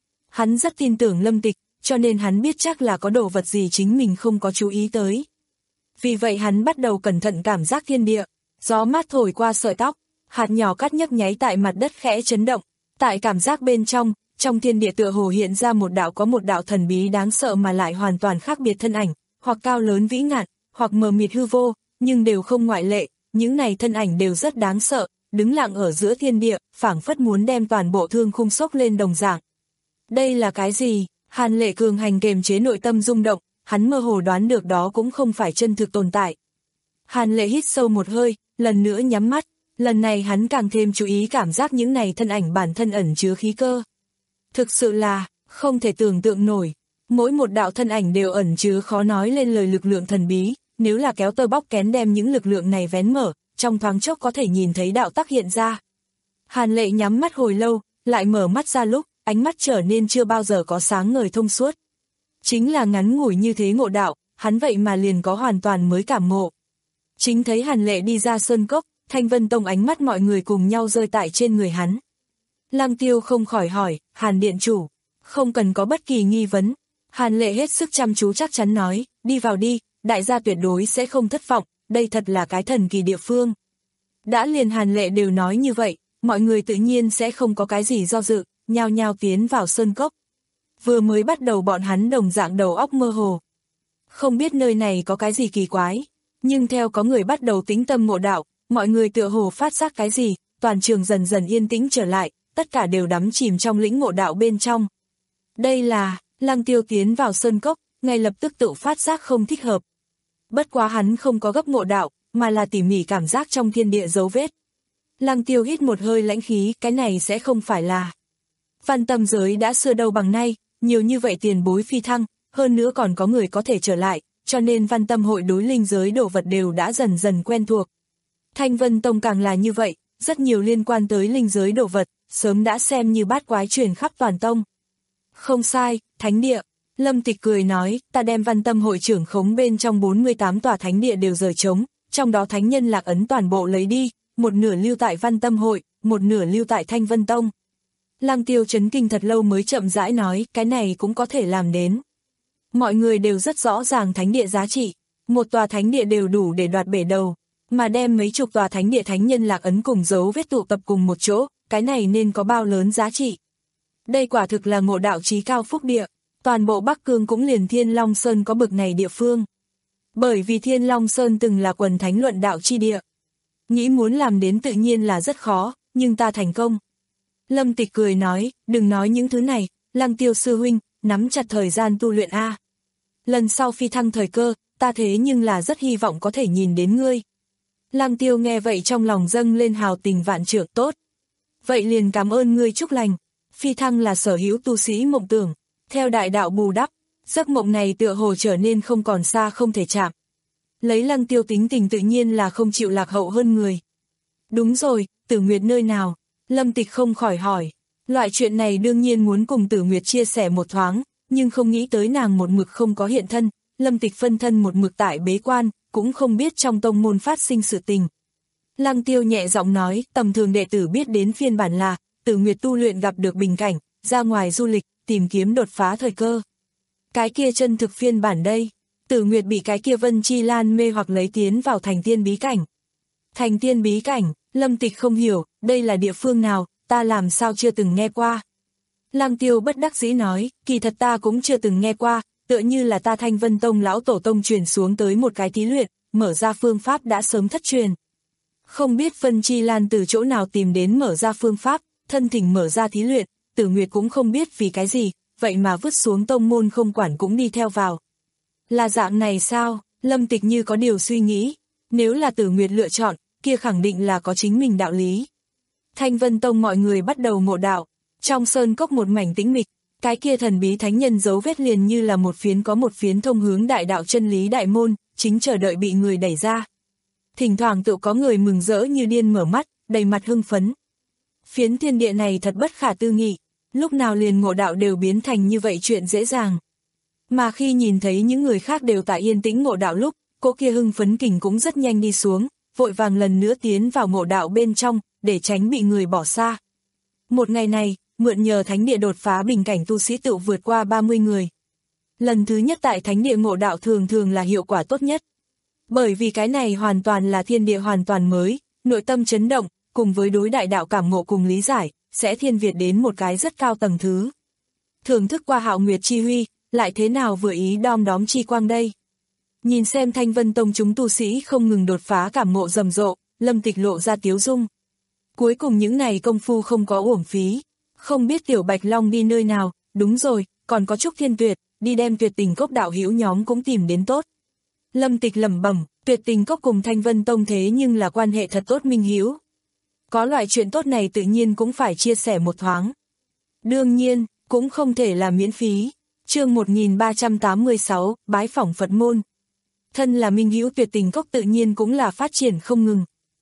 Hắn rất tin tưởng Lâm Tịch, cho nên hắn biết chắc là có đồ vật gì chính mình không có chú ý tới. Vì vậy hắn bắt đầu cẩn thận cảm giác thiên địa, gió mát thổi qua sợi tóc, hạt nhỏ cát nhấp nháy tại mặt đất khẽ chấn động. Tại cảm giác bên trong, trong thiên địa tựa hồ hiện ra một đạo có một đạo thần bí đáng sợ mà lại hoàn toàn khác biệt thân ảnh, hoặc cao lớn vĩ ngạn, hoặc mờ mịt hư vô, nhưng đều không ngoại lệ, những này thân ảnh đều rất đáng sợ, đứng lặng ở giữa thiên địa, phảng phất muốn đem toàn bộ thương khung sốc lên đồng dạng. Đây là cái gì? Hàn Lệ cường hành kềm chế nội tâm rung động, hắn mơ hồ đoán được đó cũng không phải chân thực tồn tại. Hàn Lệ hít sâu một hơi, lần nữa nhắm mắt. Lần này hắn càng thêm chú ý cảm giác những này thân ảnh bản thân ẩn chứa khí cơ. Thực sự là, không thể tưởng tượng nổi. Mỗi một đạo thân ảnh đều ẩn chứa khó nói lên lời lực lượng thần bí. Nếu là kéo tơ bóc kén đem những lực lượng này vén mở, trong thoáng chốc có thể nhìn thấy đạo tắc hiện ra. Hàn Lệ nhắm mắt hồi lâu, lại mở mắt ra lúc, ánh mắt trở nên chưa bao giờ có sáng ngời thông suốt. Chính là ngắn ngủi như thế ngộ đạo, hắn vậy mà liền có hoàn toàn mới cảm ngộ. Chính thấy Hàn Lệ đi ra sơn cốc, Thanh Vân Tông ánh mắt mọi người cùng nhau rơi tại trên người hắn. Lăng Tiêu không khỏi hỏi, Hàn Điện Chủ, không cần có bất kỳ nghi vấn. Hàn Lệ hết sức chăm chú chắc chắn nói, đi vào đi, đại gia tuyệt đối sẽ không thất vọng, đây thật là cái thần kỳ địa phương. Đã liền Hàn Lệ đều nói như vậy, mọi người tự nhiên sẽ không có cái gì do dự, nhao nhao tiến vào sơn cốc. Vừa mới bắt đầu bọn hắn đồng dạng đầu óc mơ hồ. Không biết nơi này có cái gì kỳ quái, nhưng theo có người bắt đầu tĩnh tâm ngộ đạo, mọi người tựa hồ phát giác cái gì, toàn trường dần dần yên tĩnh trở lại, tất cả đều đắm chìm trong lĩnh ngộ đạo bên trong. Đây là, Lăng Tiêu tiến vào sơn cốc, ngay lập tức tự phát giác không thích hợp. Bất quá hắn không có gấp ngộ đạo, mà là tỉ mỉ cảm giác trong thiên địa dấu vết. Lăng Tiêu hít một hơi lãnh khí, cái này sẽ không phải là. Văn tâm giới đã xưa đâu bằng nay, nhiều như vậy tiền bối phi thăng, hơn nữa còn có người có thể trở lại, cho nên văn tâm hội đối linh giới đồ vật đều đã dần dần quen thuộc. Thanh Vân Tông càng là như vậy, rất nhiều liên quan tới linh giới đồ vật, sớm đã xem như bát quái truyền khắp toàn tông. Không sai, thánh địa. Lâm Tịch cười nói, ta đem văn tâm hội trưởng khống bên trong bốn mươi tám tòa thánh địa đều rời trống, trong đó thánh nhân lạc ấn toàn bộ lấy đi, một nửa lưu tại văn tâm hội, một nửa lưu tại Thanh Vân Tông. Lăng Tiêu chấn kinh thật lâu mới chậm rãi nói, cái này cũng có thể làm đến. Mọi người đều rất rõ ràng thánh địa giá trị, một tòa thánh địa đều đủ để đoạt bể đầu, mà đem mấy chục tòa thánh địa thánh nhân lạc ấn cùng dấu vết tụ tập cùng một chỗ, cái này nên có bao lớn giá trị. Đây quả thực là ngộ đạo chí cao phúc địa, toàn bộ Bắc Cương cũng liền Thiên Long Sơn có bực này địa phương. Bởi vì Thiên Long Sơn từng là quần thánh luận đạo chi địa. Nghĩ muốn làm đến tự nhiên là rất khó, nhưng ta thành công. Lâm Tịch cười nói, đừng nói những thứ này, Lăng Tiêu sư huynh, nắm chặt thời gian tu luyện a. Lần sau phi thăng thời cơ, ta thế nhưng là rất hy vọng có thể nhìn đến ngươi. Lăng Tiêu nghe vậy trong lòng dâng lên hào tình vạn trượng tốt. Vậy liền cảm ơn ngươi chúc lành. Phi thăng là sở hữu tu sĩ mộng tưởng, theo đại đạo bù đắp, giấc mộng này tựa hồ trở nên không còn xa không thể chạm. Lấy Lăng Tiêu tính tình tự nhiên là không chịu lạc hậu hơn người. Đúng rồi, Tử Nguyệt nơi nào? Lâm Tịch không khỏi hỏi. Loại chuyện này đương nhiên muốn cùng Tử Nguyệt chia sẻ một thoáng, nhưng không nghĩ tới nàng một mực không có hiện thân. Lâm Tịch phân thân một mực tại bế quan, cũng không biết trong tông môn phát sinh sự tình. Lăng Tiêu nhẹ giọng nói, tầm thường đệ tử biết đến phiên bản là, Tử Nguyệt tu luyện gặp được bình cảnh, ra ngoài du lịch, tìm kiếm đột phá thời cơ. Cái kia chân thực phiên bản đây, Tử Nguyệt bị cái kia Vân Chi Lan mê hoặc lấy tiến vào thành tiên bí cảnh. Thành tiên bí cảnh, Lâm Tịch không hiểu, đây là địa phương nào, ta làm sao chưa từng nghe qua. Lăng Tiêu bất đắc dĩ nói, kỳ thật ta cũng chưa từng nghe qua, tựa như là ta Thanh Vân Tông lão tổ tông truyền xuống tới một cái thí luyện, mở ra phương pháp đã sớm thất truyền. Không biết Vân Chi Lan từ chỗ nào tìm đến mở ra phương pháp, thân thỉnh mở ra thí luyện, Tử Nguyệt cũng không biết vì cái gì, vậy mà vứt xuống tông môn không quản cũng đi theo vào. Là dạng này sao? Lâm Tịch như có điều suy nghĩ, nếu là Tử Nguyệt lựa chọn, kia khẳng định là có chính mình đạo lý. Thanh Vân Tông mọi người bắt đầu ngộ đạo, trong sơn cốc một mảnh tĩnh mịch, cái kia thần bí thánh nhân dấu vết liền như là một phiến có một phiến thông hướng đại đạo chân lý đại môn, chính chờ đợi bị người đẩy ra. Thỉnh thoảng tự có người mừng rỡ như điên mở mắt, đầy mặt hưng phấn. Phiến thiên địa này thật bất khả tư nghị, lúc nào liền ngộ đạo đều biến thành như vậy chuyện dễ dàng. Mà khi nhìn thấy những người khác đều tại yên tĩnh ngộ đạo lúc, cô kia hưng phấn kình cũng rất nhanh đi xuống, vội vàng lần nữa tiến vào ngộ đạo bên trong, để tránh bị người bỏ xa. Một ngày này, mượn nhờ thánh địa đột phá bình cảnh tu sĩ tự vượt qua ba mươi người. Lần thứ nhất tại thánh địa ngộ đạo thường thường là hiệu quả tốt nhất. Bởi vì cái này hoàn toàn là thiên địa hoàn toàn mới, nội tâm chấn động, cùng với đối đại đạo cảm ngộ cùng lý giải, sẽ thiên việt đến một cái rất cao tầng thứ. Thưởng thức qua hạo nguyệt chi huy, lại thế nào vừa ý đom đóm chi quang đây. Nhìn xem Thanh Vân Tông chúng tu sĩ không ngừng đột phá cảm ngộ rầm rộ, Lâm Tịch lộ ra tiếu dung. Cuối cùng những này công phu không có uổng phí. Không biết Tiểu Bạch Long đi nơi nào, đúng rồi, còn có Trúc Thiên Tuyệt, đi đem Tuyệt Tình Cốc đạo hữu nhóm cũng tìm đến tốt. Lâm Tịch lẩm bẩm, Tuyệt Tình Cốc cùng Thanh Vân Tông thế nhưng là quan hệ thật tốt minh hữu. Có loại chuyện tốt này tự nhiên cũng phải chia sẻ một thoáng. Đương nhiên, cũng không thể là miễn phí. Chương một nghìn ba trăm tám mươi sáu, bái phỏng Phật môn. Thân là minh hữu Tuyệt Tình Cốc tự nhiên cũng là phát triển không ngừng.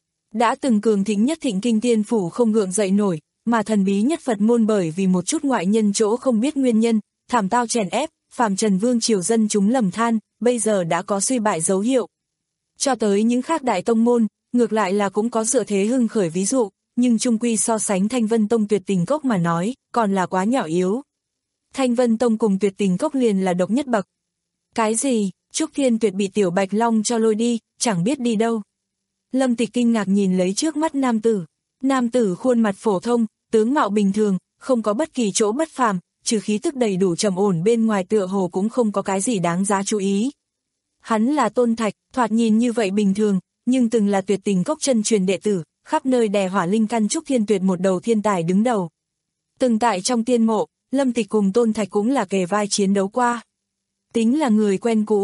Đã từng cường thịnh nhất Thịnh Kinh Tiên Phủ không gượng dậy nổi, mà thần bí nhất Phật môn bởi vì một chút ngoại nhân chỗ không biết nguyên nhân, thảm tao chèn ép, phàm trần vương triều dân chúng lầm than, bây giờ đã có suy bại dấu hiệu. Cho tới những khác đại tông môn, ngược lại là cũng có dựa thế hưng khởi ví dụ, nhưng chung quy so sánh Thanh Vân Tông Tuyệt Tình Cốc mà nói, còn là quá nhỏ yếu. Thanh Vân Tông cùng Tuyệt Tình Cốc liền là độc nhất bậc. Cái gì? Trúc Thiên Tuyệt bị Tiểu Bạch Long cho lôi đi, chẳng biết đi đâu. Lâm Tịch kinh ngạc nhìn lấy trước mắt nam tử. Nam tử khuôn mặt phổ thông, tướng mạo bình thường, không có bất kỳ chỗ bất phàm, trừ khí tức đầy đủ trầm ổn bên ngoài tựa hồ cũng không có cái gì đáng giá chú ý. Hắn là Tôn Thạch, thoạt nhìn như vậy bình thường, nhưng từng là Tuyệt Tình Cốc chân truyền đệ tử, khắp nơi đè hỏa linh căn Trúc Thiên Tuyệt một đầu thiên tài đứng đầu. Từng tại trong tiên mộ, Lâm Tịch cùng Tôn Thạch cũng là kề vai chiến đấu qua. Tính là người quen cũ,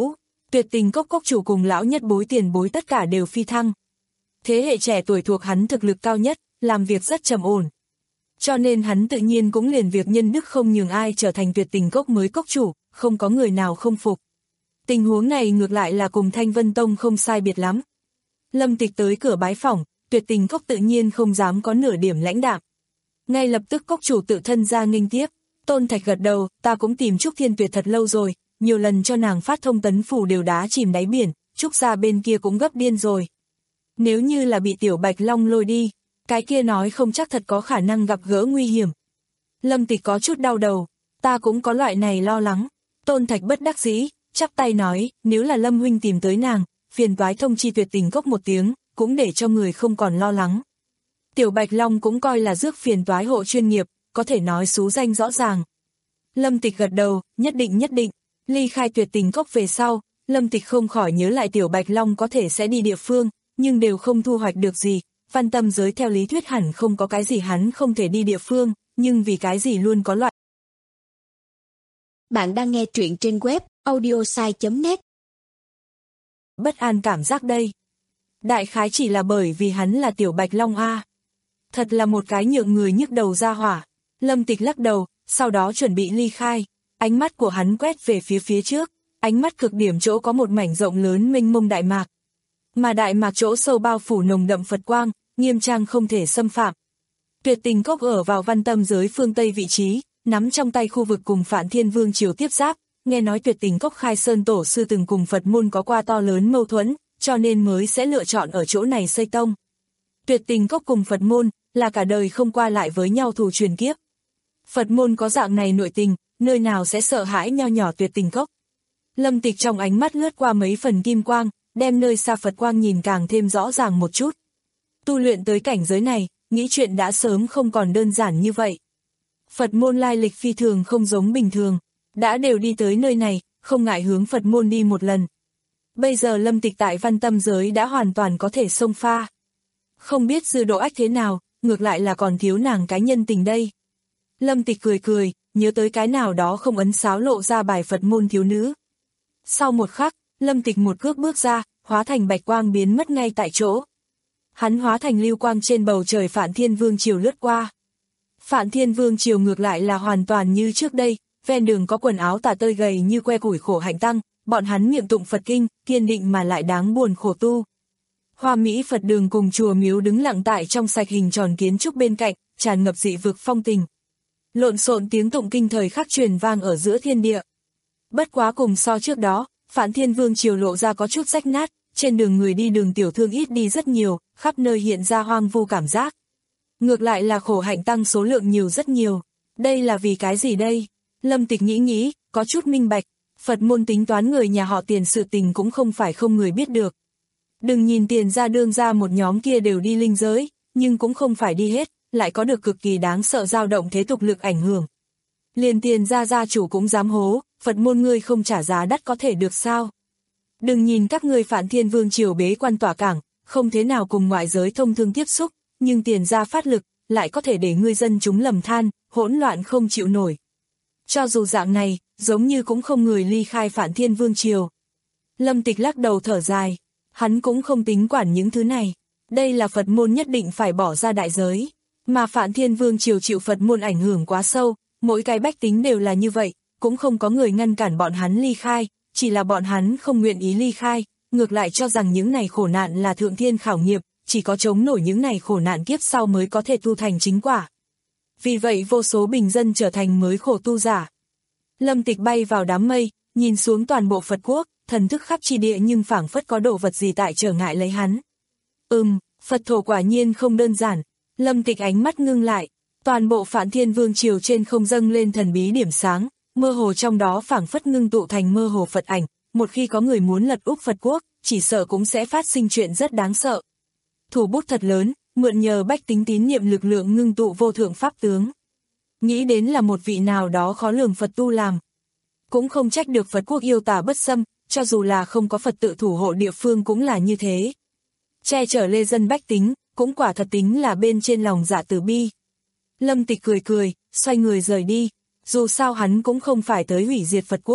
Tuyệt Tình Cốc cốc chủ cùng lão nhất bối tiền bối tất cả đều phi thăng. Thế hệ trẻ tuổi thuộc hắn thực lực cao nhất, làm việc rất trầm ổn. Cho nên hắn tự nhiên cũng liền việc nhân đức không nhường ai trở thành Tuyệt Tình Cốc mới cốc chủ, không có người nào không phục. Tình huống này ngược lại là cùng Thanh Vân Tông không sai biệt lắm. Lâm Tịch tới cửa bái phỏng, Tuyệt Tình Cốc tự nhiên không dám có nửa điểm lãnh đạm. Ngay lập tức cốc chủ tự thân ra nghênh tiếp. Tôn Thạch gật đầu, ta cũng tìm Trúc Thiên Tuyệt thật lâu rồi, nhiều lần cho nàng phát thông tấn phủ đều đá chìm đáy biển, Trúc gia bên kia cũng gấp điên rồi. Nếu như là bị Tiểu Bạch Long lôi đi, cái kia nói không chắc thật có khả năng gặp gỡ nguy hiểm. Lâm Tịch có chút đau đầu, ta cũng có loại này lo lắng. Tôn Thạch bất đắc dĩ, chắp tay nói, nếu là Lâm huynh tìm tới nàng, phiền toái thông chi Tuyệt Tình Cốc một tiếng, cũng để cho người không còn lo lắng. Tiểu Bạch Long cũng coi là rước phiền toái hộ chuyên nghiệp, có thể nói xú danh rõ ràng. Lâm Tịch gật đầu, nhất định nhất định. Ly khai Tuyệt Tình Cốc về sau, Lâm Tịch không khỏi nhớ lại Tiểu Bạch Long có thể sẽ đi địa phương, nhưng đều không thu hoạch được gì. Văn tâm giới theo lý thuyết hẳn không có cái gì hắn không thể đi địa phương, nhưng vì cái gì luôn có loại. Bạn đang nghe truyện trên web audiosai chấm net. Bất an cảm giác đây. Đại khái chỉ là bởi vì hắn là Tiểu Bạch Long a. Thật là một cái nhượng người nhức đầu ra hỏa. Lâm Tịch lắc đầu, sau đó chuẩn bị ly khai. Ánh mắt của hắn quét về phía phía trước, ánh mắt cực điểm chỗ có một mảnh rộng lớn mênh mông đại mạc. Mà đại mạc chỗ sâu bao phủ nồng đậm Phật quang, nghiêm trang không thể xâm phạm. Tuyệt Tình Cốc ở vào văn tâm giới phương Tây vị trí, nắm trong tay khu vực cùng Phạn Thiên Vương triều tiếp giáp, nghe nói Tuyệt Tình Cốc khai sơn tổ sư từng cùng Phật môn có qua to lớn mâu thuẫn, cho nên mới sẽ lựa chọn ở chỗ này xây tông. Tuyệt Tình Cốc cùng Phật môn là cả đời không qua lại với nhau thù truyền kiếp. Phật môn có dạng này nội tình, nơi nào sẽ sợ hãi nho nhỏ Tuyệt Tình Cốc. Lâm Tịch trong ánh mắt lướt qua mấy phần kim quang, đem nơi xa Phật quang nhìn càng thêm rõ ràng một chút. Tu luyện tới cảnh giới này, nghĩ chuyện đã sớm không còn đơn giản như vậy. Phật môn lai lịch phi thường không giống bình thường, đã đều đi tới nơi này, không ngại hướng Phật môn đi một lần. Bây giờ Lâm Tịch tại văn tâm giới đã hoàn toàn có thể xông pha. Không biết Dư Độ Ách thế nào, ngược lại là còn thiếu nàng cái nhân tình đây. Lâm Tịch cười cười, nhớ tới cái nào đó không ấn sáo lộ ra bài Phật môn thiếu nữ. Sau một khắc, Lâm Tịch một cước bước ra, hóa thành bạch quang biến mất ngay tại chỗ. Hắn hóa thành lưu quang trên bầu trời Phạn Thiên Vương triều lướt qua. Phạn Thiên Vương triều ngược lại là hoàn toàn như trước đây, ven đường có quần áo tả tơi gầy như que củi khổ hạnh tăng, bọn hắn miệng tụng Phật kinh, kiên định mà lại đáng buồn khổ tu. Hoa Mỹ Phật đường cùng chùa miếu đứng lặng tại trong sạch hình tròn kiến trúc bên cạnh, tràn ngập dị vực phong tình. Lộn xộn tiếng tụng kinh thời khắc truyền vang ở giữa thiên địa. Bất quá cùng so trước đó, Phạn Thiên Vương triều lộ ra có chút rách nát, trên đường người đi đường tiểu thương ít đi rất nhiều, khắp nơi hiện ra hoang vu cảm giác. Ngược lại là khổ hạnh tăng số lượng nhiều rất nhiều. Đây là vì cái gì đây? Lâm Tịch nghĩ nghĩ, có chút minh bạch. Phật môn tính toán người nhà họ Tiền sự tình cũng không phải không người biết được. Đừng nhìn Tiền gia đương ra một nhóm kia đều đi linh giới, nhưng cũng không phải đi hết, lại có được cực kỳ đáng sợ dao động thế tục lực ảnh hưởng. Liền Tiền gia gia chủ cũng dám hố, Phật môn ngươi không trả giá đắt có thể được sao? Đừng nhìn các ngươi Phạn Thiên Vương triều bế quan tỏa cảng, không thế nào cùng ngoại giới thông thương tiếp xúc, nhưng Tiền gia phát lực, lại có thể để ngươi dân chúng lầm than, hỗn loạn không chịu nổi. Cho dù dạng này, giống như cũng không người ly khai Phạn Thiên Vương triều. Lâm Tịch lắc đầu thở dài, hắn cũng không tính quản những thứ này. Đây là Phật môn nhất định phải bỏ ra đại giới, mà Phạn Thiên Vương triều chịu Phật môn ảnh hưởng quá sâu, mỗi cái bách tính đều là như vậy, cũng không có người ngăn cản bọn hắn ly khai, chỉ là bọn hắn không nguyện ý ly khai, ngược lại cho rằng những này khổ nạn là thượng thiên khảo nghiệp, chỉ có chống nổi những này khổ nạn kiếp sau mới có thể tu thành chính quả. Vì vậy vô số bình dân trở thành mới khổ tu giả. Lâm Tịch bay vào đám mây, nhìn xuống toàn bộ Phật quốc, thần thức khắp chi địa nhưng phảng phất có đồ vật gì tại trở ngại lấy hắn. Ừm, Phật thổ quả nhiên không đơn giản. Lâm Tịch ánh mắt ngưng lại, toàn bộ Phạn Thiên Vương triều trên không dâng lên thần bí điểm sáng, mơ hồ trong đó phảng phất ngưng tụ thành mơ hồ Phật ảnh, một khi có người muốn lật úp Phật quốc, chỉ sợ cũng sẽ phát sinh chuyện rất đáng sợ. Thủ bút thật lớn, mượn nhờ bách tính tín niệm lực lượng ngưng tụ vô thượng pháp tướng. Nghĩ đến là một vị nào đó khó lường Phật tu làm. Cũng không trách được Phật quốc yêu tà bất xâm, cho dù là không có Phật tự thủ hộ địa phương cũng là như thế. Che chở lê dân bách tính, cũng quả thật tính là bên trên lòng dạ từ bi. Lâm Tịch cười cười, xoay người rời đi, dù sao hắn cũng không phải tới hủy diệt Phật quốc,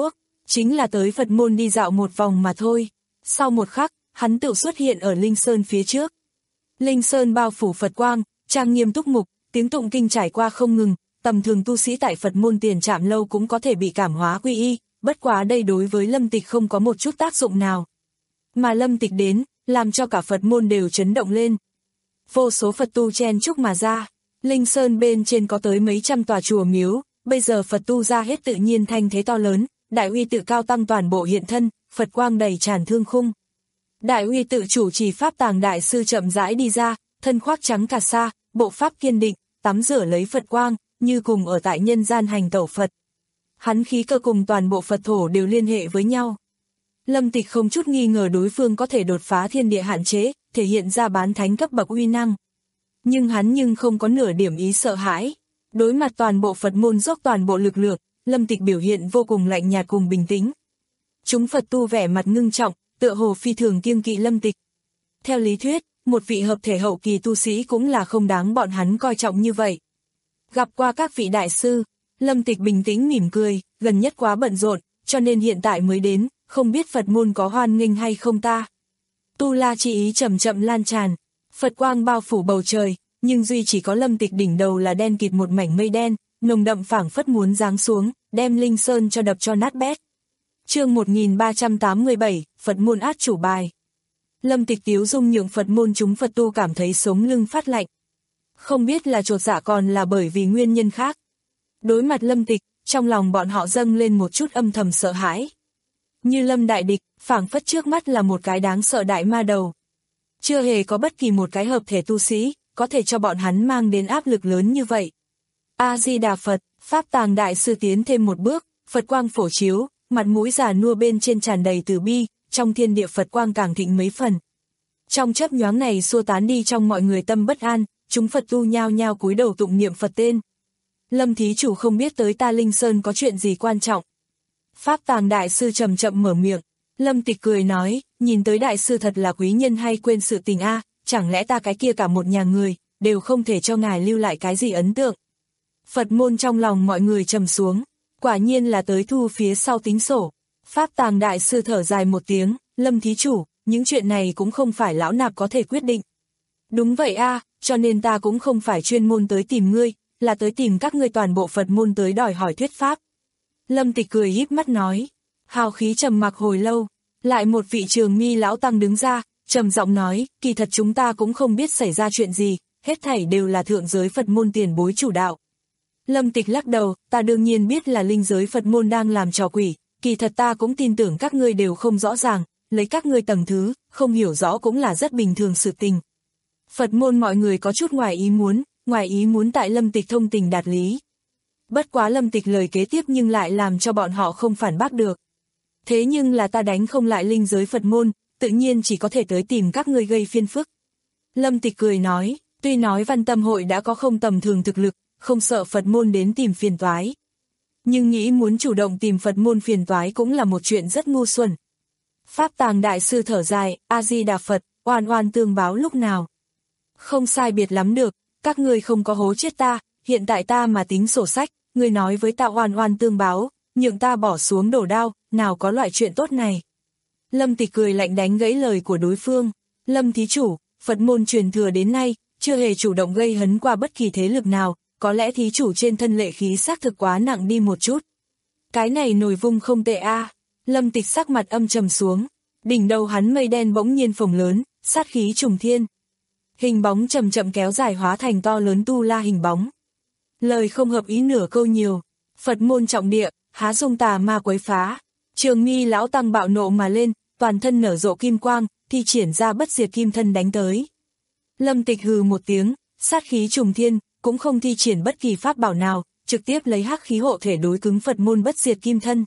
chính là tới Phật môn đi dạo một vòng mà thôi. Sau một khắc, hắn tự xuất hiện ở Linh Sơn phía trước. Linh Sơn bao phủ Phật quang, trang nghiêm túc mục, tiếng tụng kinh trải qua không ngừng, tầm thường tu sĩ tại Phật môn Tiền Trạm lâu cũng có thể bị cảm hóa quy y, bất quá đây đối với Lâm Tịch không có một chút tác dụng nào. Mà Lâm Tịch đến, làm cho cả Phật môn đều chấn động lên. Vô số Phật tu chen chúc mà ra, Linh Sơn bên trên có tới mấy trăm tòa chùa miếu, bây giờ Phật tu ra hết tự nhiên thanh thế to lớn, Đại Uy tự cao tăng toàn bộ hiện thân, Phật quang đầy tràn thương khung. Đại Uy tự chủ trì pháp tàng đại sư chậm rãi đi ra, thân khoác trắng cà sa, bộ pháp kiên định, tắm rửa lấy Phật quang, như cùng ở tại nhân gian hành tẩu Phật. Hắn khí cơ cùng toàn bộ Phật thổ đều liên hệ với nhau. Lâm Tịch không chút nghi ngờ đối phương có thể đột phá thiên địa hạn chế, thể hiện ra bán thánh cấp bậc uy năng. Nhưng hắn nhưng không có nửa điểm ý sợ hãi. Đối mặt toàn bộ Phật môn dốc toàn bộ lực lượng, Lâm Tịch biểu hiện vô cùng lạnh nhạt cùng bình tĩnh. Chúng Phật tu vẻ mặt ngưng trọng, tựa hồ phi thường kiêng kỵ Lâm Tịch. Theo lý thuyết, một vị hợp thể hậu kỳ tu sĩ cũng là không đáng bọn hắn coi trọng như vậy. Gặp qua các vị đại sư, Lâm Tịch bình tĩnh mỉm cười, gần nhất quá bận rộn, cho nên hiện tại mới đến, không biết Phật môn có hoan nghênh hay không ta. Tu La chi ý chậm chậm lan tràn, Phật quang bao phủ bầu trời, nhưng duy chỉ có Lâm Tịch đỉnh đầu là đen kịt một mảnh mây đen, nồng đậm phảng phất muốn giáng xuống, đem Linh Sơn cho đập cho nát bét. Chương một nghìn ba trăm tám mươi bảy, Phật môn át chủ bài. Lâm Tịch tiếu dung nhượng Phật môn chúng Phật tu cảm thấy sống lưng phát lạnh. Không biết là chột dạ còn là bởi vì nguyên nhân khác. Đối mặt Lâm Tịch, trong lòng bọn họ dâng lên một chút âm thầm sợ hãi. Như Lâm đại địch, phảng phất trước mắt là một cái đáng sợ đại ma đầu. Chưa hề có bất kỳ một cái hợp thể tu sĩ, có thể cho bọn hắn mang đến áp lực lớn như vậy. A-di-đà Phật, Pháp Tàng đại sư tiến thêm một bước, Phật quang phổ chiếu, mặt mũi già nua bên trên tràn đầy từ bi, trong thiên địa Phật quang càng thịnh mấy phần. Trong chớp nhoáng này xua tán đi trong mọi người tâm bất an, chúng Phật tu nhao nhao cúi đầu tụng niệm Phật tên. Lâm thí chủ không biết tới ta Linh Sơn có chuyện gì quan trọng. Pháp Tàng đại sư chậm chậm mở miệng, Lâm Tịch cười nói, nhìn tới đại sư thật là quý nhân hay quên sự tình a, chẳng lẽ ta cái kia cả một nhà người, đều không thể cho ngài lưu lại cái gì ấn tượng. Phật môn trong lòng mọi người trầm xuống, quả nhiên là tới thu phía sau tính sổ. Pháp Tàng đại sư thở dài một tiếng, Lâm thí chủ, những chuyện này cũng không phải lão nạp có thể quyết định. Đúng vậy a, cho nên ta cũng không phải chuyên môn tới tìm ngươi, là tới tìm các ngươi toàn bộ Phật môn tới đòi hỏi thuyết pháp. Lâm Tịch cười híp mắt nói, hào khí trầm mặc hồi lâu, lại một vị Trường Mi lão tăng đứng ra, trầm giọng nói, kỳ thật chúng ta cũng không biết xảy ra chuyện gì, hết thảy đều là thượng giới Phật môn tiền bối chủ đạo. Lâm Tịch lắc đầu, ta đương nhiên biết là linh giới Phật môn đang làm trò quỷ, kỳ thật ta cũng tin tưởng các ngươi đều không rõ ràng, lấy các ngươi tầng thứ, không hiểu rõ cũng là rất bình thường sự tình. Phật môn mọi người có chút ngoài ý muốn, ngoài ý muốn tại Lâm Tịch thông tình đạt lý. Bất quá Lâm Tịch lời kế tiếp nhưng lại làm cho bọn họ không phản bác được. Thế nhưng là ta đánh không lại linh giới Phật môn, tự nhiên chỉ có thể tới tìm các ngươi gây phiền phức. Lâm Tịch cười nói, tuy nói Văn Tâm hội đã có không tầm thường thực lực, không sợ Phật môn đến tìm phiền toái. Nhưng nghĩ muốn chủ động tìm Phật môn phiền toái cũng là một chuyện rất ngu xuẩn. Pháp Tàng đại sư thở dài, A-di-đà Phật, oan oan tương báo lúc nào. Không sai biệt lắm được, các ngươi không có hố chết ta, hiện tại ta mà tính sổ sách, ngươi nói với ta oan oan tương báo, nhượng ta bỏ xuống đổ đao, nào có loại chuyện tốt này. Lâm Tịch cười lạnh đánh gãy lời của đối phương, Lâm thí chủ, Phật môn truyền thừa đến nay, chưa hề chủ động gây hấn qua bất kỳ thế lực nào, có lẽ thí chủ trên thân lệ khí xác thực quá nặng đi một chút. Cái này nồi vung không tệ a. À. Lâm Tịch sắc mặt âm trầm xuống, đỉnh đầu hắn mây đen bỗng nhiên phồng lớn, sát khí trùng thiên. Hình bóng chậm chậm kéo dài hóa thành to lớn tu la hình bóng. Lời không hợp ý nửa câu nhiều, Phật môn trọng địa, há dung tà ma quấy phá. Trường Mi lão tăng bạo nộ mà lên, toàn thân nở rộ kim quang, thi triển ra bất diệt kim thân đánh tới. Lâm Tịch hừ một tiếng, sát khí trùng thiên, cũng không thi triển bất kỳ pháp bảo nào, trực tiếp lấy hắc khí hộ thể đối cứng Phật môn bất diệt kim thân.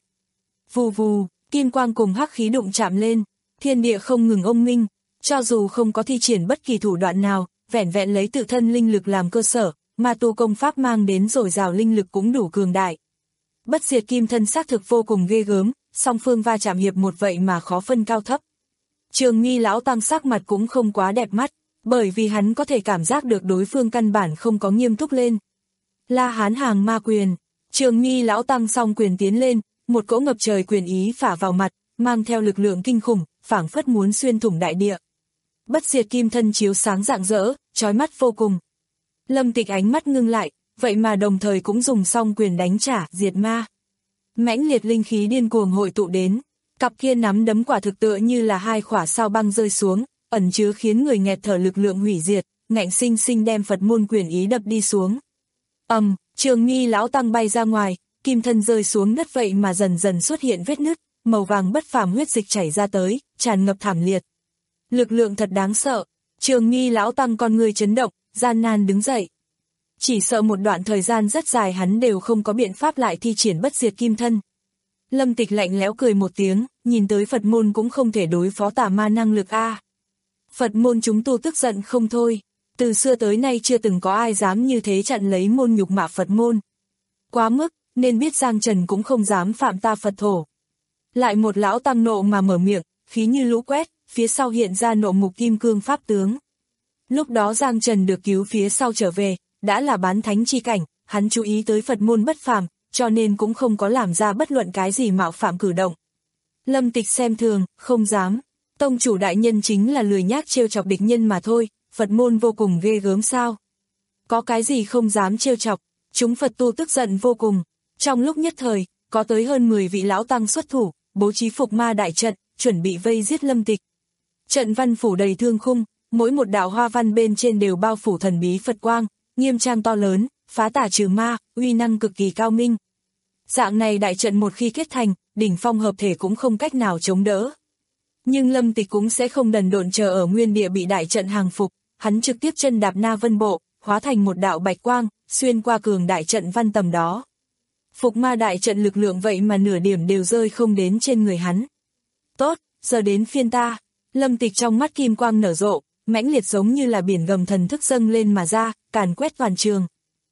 Vù vù, kim quang cùng hắc khí đụng chạm lên, thiên địa không ngừng ông minh, cho dù không có thi triển bất kỳ thủ đoạn nào, vẻn vẹn lấy tự thân linh lực làm cơ sở, mà tu công pháp mang đến dồi dào linh lực cũng đủ cường đại. Bất diệt kim thân xác thực vô cùng ghê gớm, song phương va chạm hiệp một vậy mà khó phân cao thấp. Trường Mi lão tăng sắc mặt cũng không quá đẹp mắt, bởi vì hắn có thể cảm giác được đối phương căn bản không có nghiêm túc lên. La Hán hàng ma quyền, Trường Mi lão tăng song quyền tiến lên, một cỗ ngập trời quyền ý phả vào mặt, mang theo lực lượng kinh khủng, phảng phất muốn xuyên thủng đại địa. Bất diệt kim thân chiếu sáng rạng rỡ, chói mắt vô cùng. Lâm Tịch ánh mắt ngưng lại, vậy mà đồng thời cũng dùng song quyền đánh trả, diệt ma. Mãnh liệt linh khí điên cuồng hội tụ đến, cặp kia nắm đấm quả thực tựa như là hai khỏa sao băng rơi xuống, ẩn chứa khiến người nghẹt thở lực lượng hủy diệt, ngạnh sinh sinh đem Phật môn quyền ý đập đi xuống. Ầm, um, Trường Nghi lão tăng bay ra ngoài, kim thân rơi xuống đất vậy mà dần dần xuất hiện vết nứt, màu vàng bất phàm huyết dịch chảy ra tới, tràn ngập thảm liệt. Lực lượng thật đáng sợ. Trường Nghi lão tăng con người chấn động, gian nan đứng dậy. Chỉ sợ một đoạn thời gian rất dài hắn đều không có biện pháp lại thi triển bất diệt kim thân. Lâm Tịch lạnh lẽo cười một tiếng, nhìn tới Phật môn cũng không thể đối phó tà ma năng lực a. À. Phật môn chúng tu tức giận không thôi, từ xưa tới nay chưa từng có ai dám như thế chặn lấy môn nhục mạ Phật môn. Quá mức, nên biết Giang Trần cũng không dám phạm ta Phật thổ. Lại một lão tăng nộ mà mở miệng, khí như lũ quét, phía sau hiện ra nộ mục kim cương pháp tướng. Lúc đó Giang Trần được cứu phía sau trở về, đã là bán thánh chi cảnh, hắn chú ý tới Phật môn bất phàm, cho nên cũng không có làm ra bất luận cái gì mạo phạm cử động. Lâm Tịch xem thường, không dám. Tông chủ đại nhân chính là lười nhác trêu chọc địch nhân mà thôi, Phật môn vô cùng ghê gớm sao. Có cái gì không dám trêu chọc, chúng Phật tu tức giận vô cùng. Trong lúc nhất thời, có tới hơn mười vị lão tăng xuất thủ, bố trí phục ma đại trận, chuẩn bị vây giết Lâm Tịch. Trận văn phủ đầy thương khung, mỗi một đạo hoa văn bên trên đều bao phủ thần bí Phật quang, nghiêm trang to lớn, phá tà trừ ma, uy năng cực kỳ cao minh. Dạng này đại trận một khi kết thành, đỉnh phong hợp thể cũng không cách nào chống đỡ. Nhưng Lâm Tịch cũng sẽ không đần độn chờ ở nguyên địa bị đại trận hàng phục, hắn trực tiếp chân đạp Na Vân Bộ, hóa thành một đạo bạch quang, xuyên qua cường đại trận văn tầm đó. Phục ma đại trận lực lượng vậy mà nửa điểm đều rơi không đến trên người hắn. Tốt, giờ đến phiên ta. Lâm Tịch trong mắt kim quang nở rộ, mãnh liệt giống như là biển gầm thần thức dâng lên mà ra, càn quét toàn trường.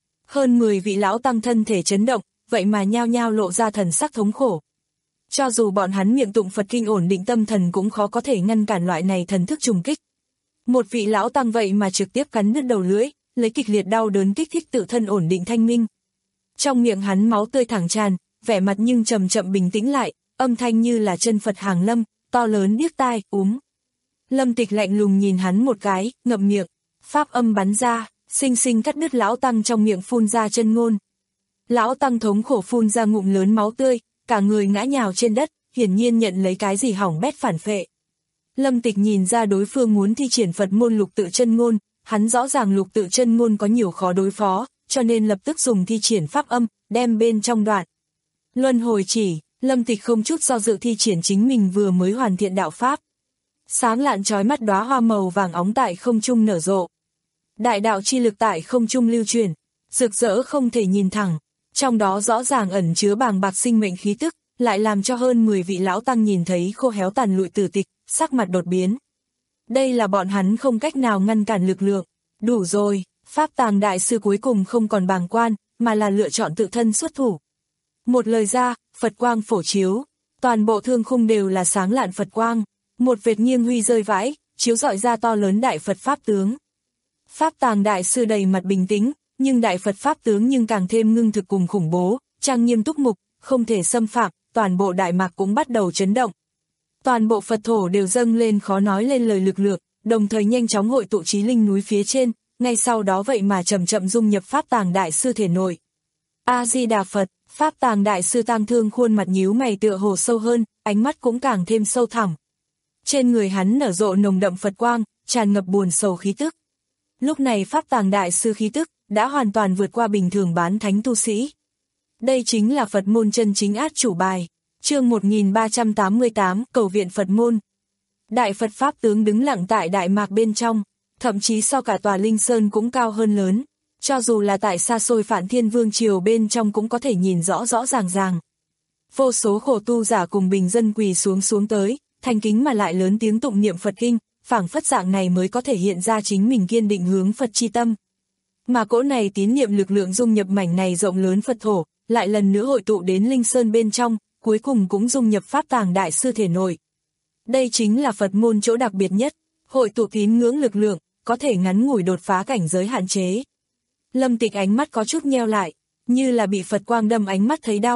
Hơn mười vị lão tăng thân thể chấn động, vậy mà nhao nhao lộ ra thần sắc thống khổ. Cho dù bọn hắn miệng tụng Phật kinh ổn định tâm thần cũng khó có thể ngăn cản loại này thần thức trùng kích. Một vị lão tăng vậy mà trực tiếp cắn đứt đầu lưỡi, lấy kịch liệt đau đớn kích thích tự thân ổn định thanh minh. Trong miệng hắn máu tươi thẳng tràn, vẻ mặt nhưng chậm chậm bình tĩnh lại, âm thanh như là chân Phật hàng lâm, to lớn điếc tai, úm. Lâm Tịch lạnh lùng nhìn hắn một cái, ngậm miệng, pháp âm bắn ra, sinh sinh cắt đứt lão tăng trong miệng phun ra chân ngôn. Lão tăng thống khổ phun ra ngụm lớn máu tươi, cả người ngã nhào trên đất, hiển nhiên nhận lấy cái gì hỏng bét phản phệ. Lâm Tịch nhìn ra đối phương muốn thi triển Phật môn lục tự chân ngôn, hắn rõ ràng lục tự chân ngôn có nhiều khó đối phó, cho nên lập tức dùng thi triển pháp âm, đem bên trong đoạn. Luân hồi chỉ, Lâm Tịch không chút do dự thi triển chính mình vừa mới hoàn thiện đạo pháp. Sáng lạn chói mắt đóa hoa màu vàng óng tại không trung nở rộ. Đại đạo chi lực tại không trung lưu truyền, rực rỡ không thể nhìn thẳng, trong đó rõ ràng ẩn chứa bàng bạc sinh mệnh khí tức, lại làm cho hơn mười vị lão tăng nhìn thấy khô héo tàn lụi tử tịch, sắc mặt đột biến. Đây là bọn hắn không cách nào ngăn cản lực lượng. Đủ rồi, Pháp Tàng đại sư cuối cùng không còn bàng quan, mà là lựa chọn tự thân xuất thủ. Một lời ra, Phật quang phổ chiếu, toàn bộ thương khung đều là sáng lạn Phật quang, một vệt nghiêng huy rơi vãi, chiếu rọi ra to lớn đại Phật Pháp tướng. Pháp Tàng đại sư đầy mặt bình tĩnh, nhưng đại Phật Pháp tướng nhưng càng thêm ngưng thực cùng khủng bố, trang nghiêm túc mục, không thể xâm phạm, toàn bộ Đại Mạc cũng bắt đầu chấn động. Toàn bộ Phật thổ đều dâng lên khó nói lên lời lực lượng, đồng thời nhanh chóng hội tụ chí linh núi phía trên, ngay sau đó vậy mà chậm chậm dung nhập Pháp Tàng đại sư thể nội. A-di-đà Phật, Pháp Tàng đại sư tang thương khuôn mặt nhíu mày tựa hồ sâu hơn, ánh mắt cũng càng thêm sâu thẳm. Trên người hắn nở rộ nồng đậm Phật quang, tràn ngập buồn sầu khí tức. Lúc này Pháp Tàng đại sư khí tức đã hoàn toàn vượt qua bình thường bán thánh tu sĩ. Đây chính là Phật môn chân chính át chủ bài. Chương một nghìn ba trăm tám mươi tám, cầu viện Phật môn. Đại Phật Pháp tướng đứng lặng tại Đại Mạc bên trong, thậm chí so cả tòa Linh Sơn cũng cao hơn lớn. Cho dù là tại xa xôi Phạn Thiên Vương triều bên trong cũng có thể nhìn rõ rõ ràng ràng. Vô số khổ tu giả cùng bình dân quỳ xuống xuống tới, thành kính mà lại lớn tiếng tụng niệm Phật kinh, phảng phất dạng này mới có thể hiện ra chính mình kiên định hướng Phật chi tâm. Mà cỗ này tín niệm lực lượng dung nhập mảnh này rộng lớn Phật thổ, lại lần nữa hội tụ đến Linh Sơn bên trong, cuối cùng cũng dung nhập Pháp Tàng đại sư thể nội. Đây chính là Phật môn chỗ đặc biệt nhất, hội tụ tín ngưỡng lực lượng, có thể ngắn ngủi đột phá cảnh giới hạn chế. Lâm Tịch ánh mắt có chút nheo lại, như là bị Phật quang đâm ánh mắt thấy đau.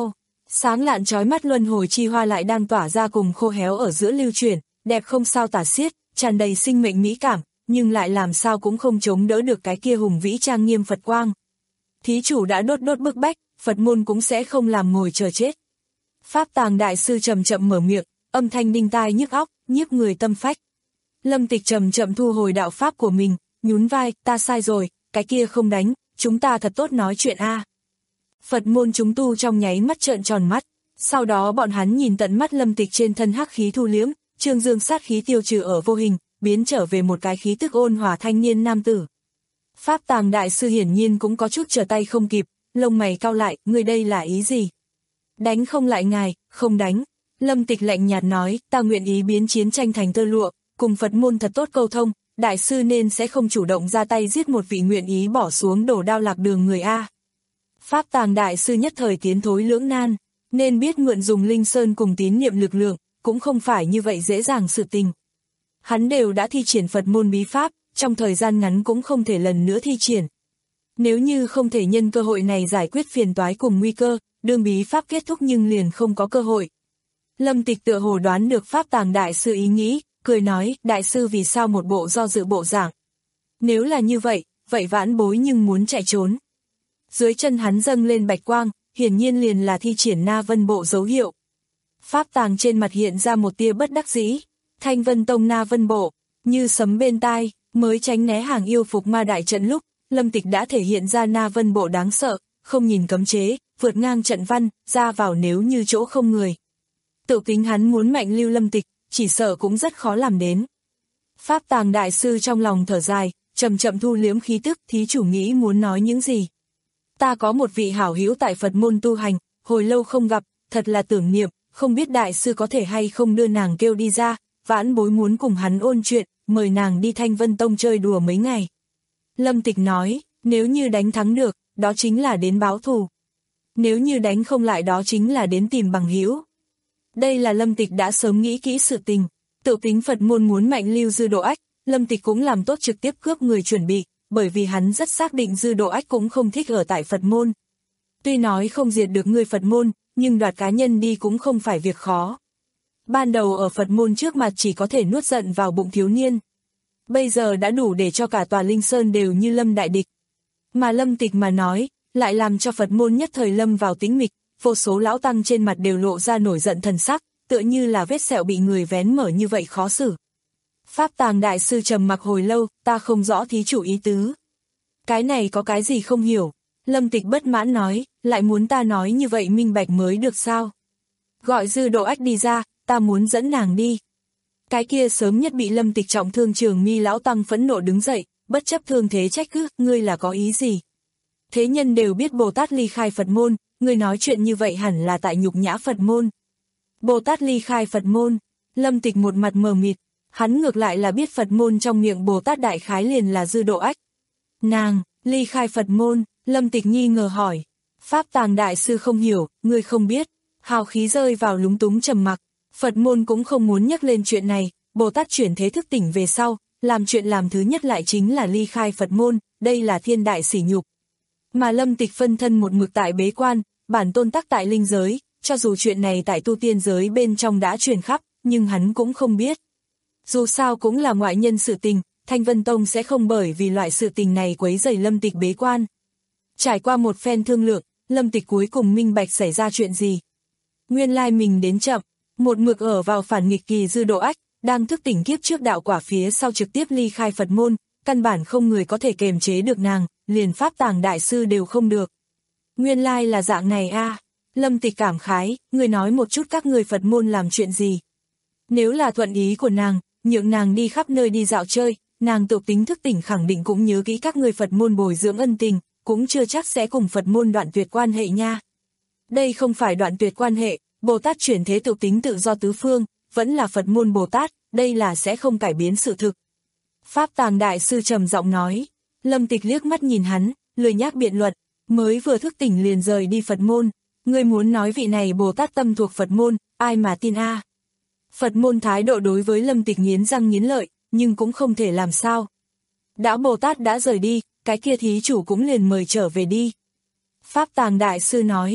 Sáng lạn chói mắt luân hồi chi hoa lại đang tỏa ra cùng khô héo ở giữa lưu chuyển, đẹp không sao tả xiết, tràn đầy sinh mệnh mỹ cảm, nhưng lại làm sao cũng không chống đỡ được cái kia hùng vĩ trang nghiêm Phật quang. Thí chủ đã đốt đốt bức bách, Phật môn cũng sẽ không làm ngồi chờ chết. Pháp Tàng đại sư chậm chậm mở miệng, âm thanh đinh tai nhức óc, nhiếp người tâm phách. Lâm Tịch chậm chậm thu hồi đạo pháp của mình, nhún vai, ta sai rồi, cái kia không đánh, chúng ta thật tốt nói chuyện a. Phật môn chúng tu trong nháy mắt trợn tròn mắt, sau đó bọn hắn nhìn tận mắt Lâm Tịch trên thân hắc khí thu liễm, trương dương sát khí tiêu trừ ở vô hình, biến trở về một cái khí tức ôn hòa thanh niên nam tử. Pháp Tàng đại sư hiển nhiên cũng có chút trở tay không kịp, lông mày cau lại, người đây là ý gì? Đánh không lại ngài, không đánh. Lâm Tịch lạnh nhạt nói, ta nguyện ý biến chiến tranh thành tơ lụa, cùng Phật môn thật tốt câu thông, đại sư nên sẽ không chủ động ra tay giết một vị nguyện ý bỏ xuống đổ đao lạc đường người A. Pháp Tàng đại sư nhất thời tiến thối lưỡng nan, nên biết mượn dùng linh sơn cùng tín niệm lực lượng, cũng không phải như vậy dễ dàng sự tình. Hắn đều đã thi triển Phật môn bí pháp, trong thời gian ngắn cũng không thể lần nữa thi triển. Nếu như không thể nhân cơ hội này giải quyết phiền toái cùng nguy cơ, đương bí pháp kết thúc nhưng liền không có cơ hội. Lâm Tịch tựa hồ đoán được Pháp Tàng đại sư ý nghĩ, cười nói, đại sư vì sao một bộ do dự bộ dạng. Nếu là như vậy, vậy vãn bối nhưng muốn chạy trốn. Dưới chân hắn dâng lên bạch quang, hiển nhiên liền là thi triển Na Vân bộ dấu hiệu. Pháp Tàng trên mặt hiện ra một tia bất đắc dĩ, Thanh Vân Tông Na Vân bộ, như sấm bên tai, mới tránh né hàng yêu phục ma đại trận lúc, Lâm Tịch đã thể hiện ra Na Vân bộ đáng sợ, không nhìn cấm chế, vượt ngang trận văn, ra vào nếu như chỗ không người. Tự tính hắn muốn mạnh lưu Lâm Tịch, chỉ sợ cũng rất khó làm đến. Pháp Tàng đại sư trong lòng thở dài, chậm chậm thu liếm khí tức, thí chủ nghĩ muốn nói những gì. Ta có một vị hảo hữu tại Phật môn tu hành, hồi lâu không gặp, thật là tưởng niệm, không biết đại sư có thể hay không đưa nàng kêu đi ra, vãn bối muốn cùng hắn ôn chuyện, mời nàng đi Thanh Vân Tông chơi đùa mấy ngày. Lâm Tịch nói, nếu như đánh thắng được, đó chính là đến báo thù. Nếu như đánh không lại đó chính là đến tìm bằng hữu. Đây là Lâm Tịch đã sớm nghĩ kỹ sự tình, tự tính Phật môn muốn mạnh lưu Dư Độ Ách, Lâm Tịch cũng làm tốt trực tiếp cướp người chuẩn bị, bởi vì hắn rất xác định Dư Độ Ách cũng không thích ở tại Phật môn. Tuy nói không diệt được người Phật môn, nhưng đoạt cá nhân đi cũng không phải việc khó. Ban đầu ở Phật môn trước mặt chỉ có thể nuốt giận vào bụng thiếu niên. Bây giờ đã đủ để cho cả tòa Linh Sơn đều như Lâm đại địch. Mà Lâm Tịch mà nói, lại làm cho Phật môn nhất thời lâm vào tĩnh mịch, vô số lão tăng trên mặt đều lộ ra nổi giận thần sắc, tựa như là vết sẹo bị người vén mở như vậy khó xử. Pháp Tàng đại sư trầm mặc hồi lâu, ta không rõ thí chủ ý tứ. Cái này có cái gì không hiểu? Lâm Tịch bất mãn nói, lại muốn ta nói như vậy minh bạch mới được sao? Gọi Dư Độ Ách đi ra, ta muốn dẫn nàng đi. Cái kia sớm nhất bị Lâm Tịch trọng thương Trường Mi lão tăng phẫn nộ đứng dậy, bất chấp thương thế trách cứ, ngươi là có ý gì? Thế nhân đều biết Bồ Tát ly khai Phật môn, ngươi nói chuyện như vậy hẳn là tại nhục nhã Phật môn. Bồ Tát ly khai Phật môn, Lâm Tịch một mặt mờ mịt, hắn ngược lại là biết Phật môn trong miệng Bồ Tát đại khái liền là Dư Độ Ách. Nàng, ly khai Phật môn, Lâm Tịch nghi ngờ hỏi. Pháp Tàng đại sư không hiểu, ngươi không biết, hào khí rơi vào lúng túng trầm mặc, Phật môn cũng không muốn nhắc lên chuyện này, Bồ Tát chuyển thế thức tỉnh về sau, làm chuyện làm thứ nhất lại chính là ly khai Phật môn, đây là thiên đại sỉ nhục. Mà Lâm Tịch phân thân một mực tại bế quan, bản tôn tắc tại linh giới, cho dù chuyện này tại tu tiên giới bên trong đã truyền khắp, nhưng hắn cũng không biết. Dù sao cũng là ngoại nhân sự tình, Thanh Vân Tông sẽ không bởi vì loại sự tình này quấy rầy Lâm Tịch bế quan. Trải qua một phen thương lượng, Lâm Tịch cuối cùng minh bạch xảy ra chuyện gì. Nguyên lai mình đến chậm, một mực ở vào phản nghịch kỳ Dư Độ Ách, đang thức tỉnh kiếp trước đạo quả phía sau trực tiếp ly khai Phật môn, căn bản không người có thể kềm chế được nàng, liền Pháp Tàng đại sư đều không được. Nguyên lai là dạng này a. À. Lâm Tịch cảm khái, người nói một chút các người Phật môn làm chuyện gì. Nếu là thuận ý của nàng, nhượng nàng đi khắp nơi đi dạo chơi, nàng tự tính thức tỉnh khẳng định cũng nhớ kỹ các người Phật môn bồi dưỡng ân tình, cũng chưa chắc sẽ cùng Phật môn đoạn tuyệt quan hệ nha. Đây không phải đoạn tuyệt quan hệ, Bồ Tát chuyển thế tự tính tự do tứ phương, vẫn là Phật môn Bồ Tát, đây là sẽ không cải biến sự thực. Pháp Tàng đại sư trầm giọng nói, Lâm Tịch liếc mắt nhìn hắn, lười nhác biện luận, mới vừa thức tỉnh liền rời đi Phật môn, ngươi muốn nói vị này Bồ Tát tâm thuộc Phật môn, ai mà tin a? À. Phật môn thái độ đối với Lâm Tịch nghiến răng nghiến lợi, nhưng cũng không thể làm sao. Đã Bồ Tát đã rời đi, cái kia thí chủ cũng liền mời trở về đi. Pháp Tàng đại sư nói,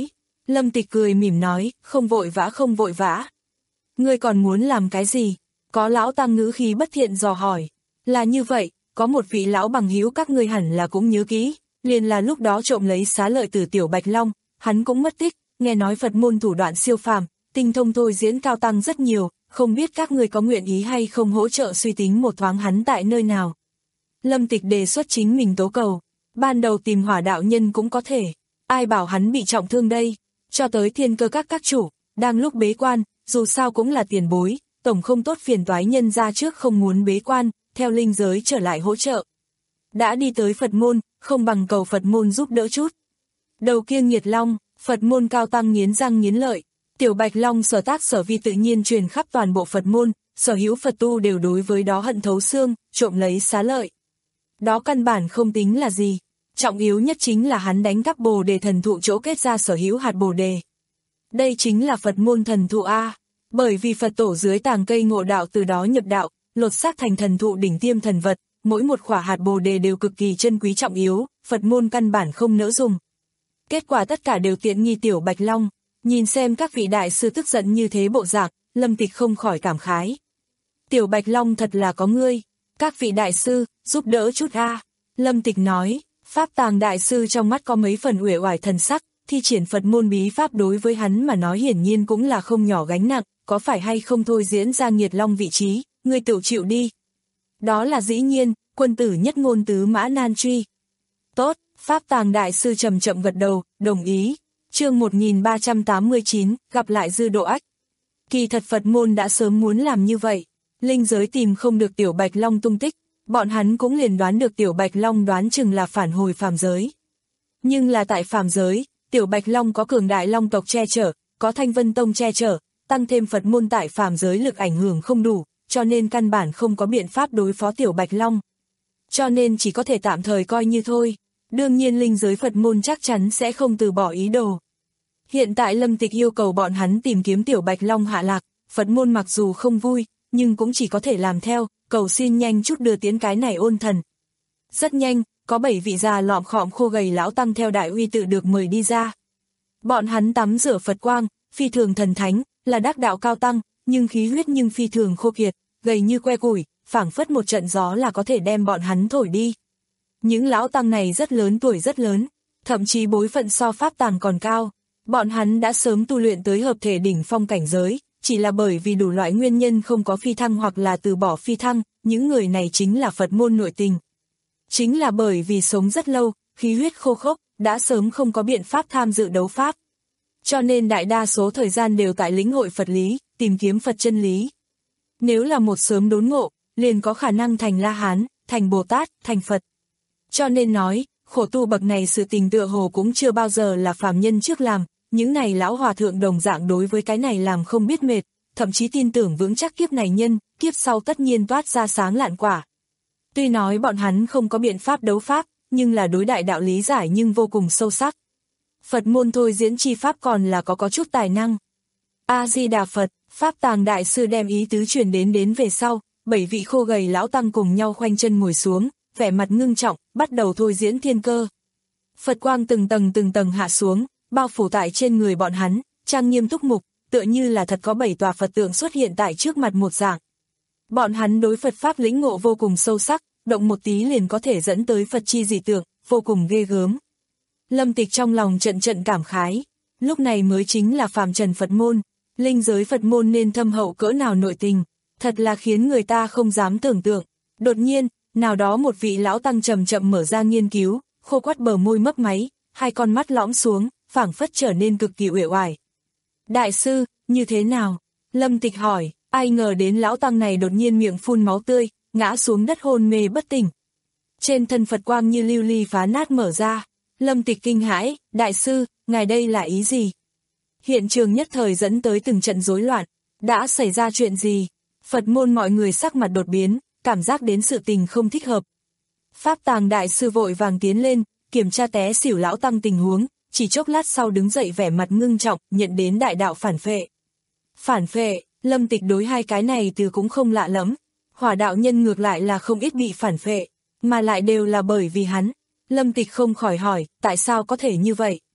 Lâm Tịch cười mỉm nói, không vội vã không vội vã. Ngươi còn muốn làm cái gì? Có lão tăng ngữ khí bất thiện dò hỏi. Là như vậy, có một vị lão bằng hữu các ngươi hẳn là cũng nhớ kỹ, liền là lúc đó trộm lấy xá lợi từ Tiểu Bạch Long, hắn cũng mất tích, nghe nói Phật môn thủ đoạn siêu phàm, tinh thông thôi diễn cao tăng rất nhiều, không biết các ngươi có nguyện ý hay không hỗ trợ suy tính một thoáng hắn tại nơi nào. Lâm Tịch đề xuất chính mình tố cầu, ban đầu tìm Hỏa đạo nhân cũng có thể, ai bảo hắn bị trọng thương đây, cho tới Thiên Cơ các các chủ, đang lúc bế quan, dù sao cũng là tiền bối, tổng không tốt phiền toái nhân ra trước không muốn bế quan, theo linh giới trở lại hỗ trợ. Đã đi tới Phật môn, không bằng cầu Phật môn giúp đỡ chút. Đầu kia nghiệt long, Phật môn cao tăng nghiến răng nghiến lợi, Tiểu Bạch Long sở tác sở vi tự nhiên truyền khắp toàn bộ Phật môn, sở hữu Phật tu đều đối với đó hận thấu xương, trộm lấy xá lợi. Đó căn bản không tính là gì, trọng yếu nhất chính là hắn đánh cắp Bồ Đề thần thụ chỗ kết ra sở hữu hạt Bồ Đề. Đây chính là Phật môn thần thụ A, bởi vì Phật tổ dưới tàng cây ngộ đạo từ đó nhập đạo, lột xác thành thần thụ đỉnh tiêm thần vật, mỗi một quả hạt Bồ Đề đều cực kỳ chân quý trọng yếu, Phật môn căn bản không nỡ dùng. Kết quả tất cả đều tiện nghi Tiểu Bạch Long, nhìn xem các vị đại sư tức giận như thế bộ dạng, Lâm Tịch không khỏi cảm khái. Tiểu Bạch Long thật là có ngươi, các vị đại sư, giúp đỡ chút a. Lâm Tịch nói, Pháp Tàng đại sư trong mắt có mấy phần uể oải thần sắc, thi triển Phật môn bí pháp đối với hắn mà nói hiển nhiên cũng là không nhỏ gánh nặng, có phải hay không thôi diễn ra nghiệt long vị trí, ngươi tự chịu đi. Đó là dĩ nhiên, quân tử nhất ngôn tứ mã nan truy. Tốt, Pháp Tàng đại sư chậm chậm gật đầu, đồng ý. Chương một nghìn ba trăm tám mươi chín, gặp lại Dư Độ Ách. Kỳ thật Phật môn đã sớm muốn làm như vậy, linh giới tìm không được Tiểu Bạch Long tung tích, bọn hắn cũng liền đoán được Tiểu Bạch Long đoán chừng là phản hồi phàm giới. Nhưng là tại phàm giới, Tiểu Bạch Long có cường đại long tộc che chở, có Thanh Vân Tông che chở, tăng thêm Phật môn tại phàm giới lực ảnh hưởng không đủ, cho nên căn bản không có biện pháp đối phó Tiểu Bạch Long. Cho nên chỉ có thể tạm thời coi như thôi, đương nhiên linh giới Phật môn chắc chắn sẽ không từ bỏ ý đồ. Hiện tại Lâm Tịch yêu cầu bọn hắn tìm kiếm Tiểu Bạch Long hạ lạc, Phật môn mặc dù không vui, nhưng cũng chỉ có thể làm theo, cầu xin nhanh chút đưa tiến cái này ôn thần. Rất nhanh, có bảy vị già lọm khọm khô gầy lão tăng theo đại uy tự được mời đi ra. Bọn hắn tắm rửa Phật quang, phi thường thần thánh, là đắc đạo cao tăng, nhưng khí huyết nhưng phi thường khô kiệt, gầy như que củi, phảng phất một trận gió là có thể đem bọn hắn thổi đi. Những lão tăng này rất lớn tuổi rất lớn, thậm chí bối phận so Pháp Tàng còn cao. Bọn hắn đã sớm tu luyện tới hợp thể đỉnh phong cảnh giới, chỉ là bởi vì đủ loại nguyên nhân không có phi thăng hoặc là từ bỏ phi thăng, những người này chính là Phật môn nội tình. Chính là bởi vì sống rất lâu, khí huyết khô khốc, đã sớm không có biện pháp tham dự đấu pháp. Cho nên đại đa số thời gian đều tại lĩnh hội Phật lý, tìm kiếm Phật chân lý. Nếu là một sớm đốn ngộ, liền có khả năng thành La Hán, thành Bồ Tát, thành Phật. Cho nên nói, khổ tu bậc này sự tình tựa hồ cũng chưa bao giờ là phàm nhân trước làm. Những này lão hòa thượng đồng dạng đối với cái này làm không biết mệt, thậm chí tin tưởng vững chắc kiếp này nhân, kiếp sau tất nhiên toát ra sáng lạn quả. Tuy nói bọn hắn không có biện pháp đấu pháp, nhưng là đối đại đạo lý giải nhưng vô cùng sâu sắc. Phật môn thôi diễn chi pháp còn là có có chút tài năng. A-di-đà Phật, Pháp Tàng đại sư đem ý tứ truyền đến đến về sau, bảy vị khô gầy lão tăng cùng nhau khoanh chân ngồi xuống, vẻ mặt ngưng trọng, bắt đầu thôi diễn thiên cơ. Phật quang từng tầng từng tầng hạ xuống, bao phủ tại trên người bọn hắn, trang nghiêm túc mục, tựa như là thật có bảy tòa Phật tượng xuất hiện tại trước mặt một dạng. Bọn hắn đối Phật Pháp lĩnh ngộ vô cùng sâu sắc, động một tí liền có thể dẫn tới Phật chi dị tượng, vô cùng ghê gớm. Lâm Tịch trong lòng trận trận cảm khái, lúc này mới chính là phàm trần Phật môn, linh giới Phật môn nên thâm hậu cỡ nào nội tình, thật là khiến người ta không dám tưởng tượng. Đột nhiên, nào đó một vị lão tăng chậm chậm mở ra nghiên cứu, khô quắt bờ môi mấp máy, hai con mắt lõm xuống, phảng phất trở nên cực kỳ uể oải. Đại sư, như thế nào? Lâm Tịch hỏi, ai ngờ đến lão tăng này đột nhiên miệng phun máu tươi, ngã xuống đất hôn mê bất tỉnh. Trên thân Phật quang như lưu ly phá nát mở ra, Lâm Tịch kinh hãi, đại sư, ngài đây là ý gì? Hiện trường nhất thời dẫn tới từng trận rối loạn, đã xảy ra chuyện gì? Phật môn mọi người sắc mặt đột biến, cảm giác đến sự tình không thích hợp. Pháp Tàng đại sư vội vàng tiến lên, kiểm tra té xỉu lão tăng tình huống, chỉ chốc lát sau đứng dậy vẻ mặt ngưng trọng, nhận đến đại đạo phản phệ. Phản phệ, Lâm Tịch đối hai cái này từ cũng không lạ lắm, Hỏa đạo nhân ngược lại là không ít bị phản phệ, mà lại đều là bởi vì hắn. Lâm Tịch không khỏi hỏi, tại sao có thể như vậy?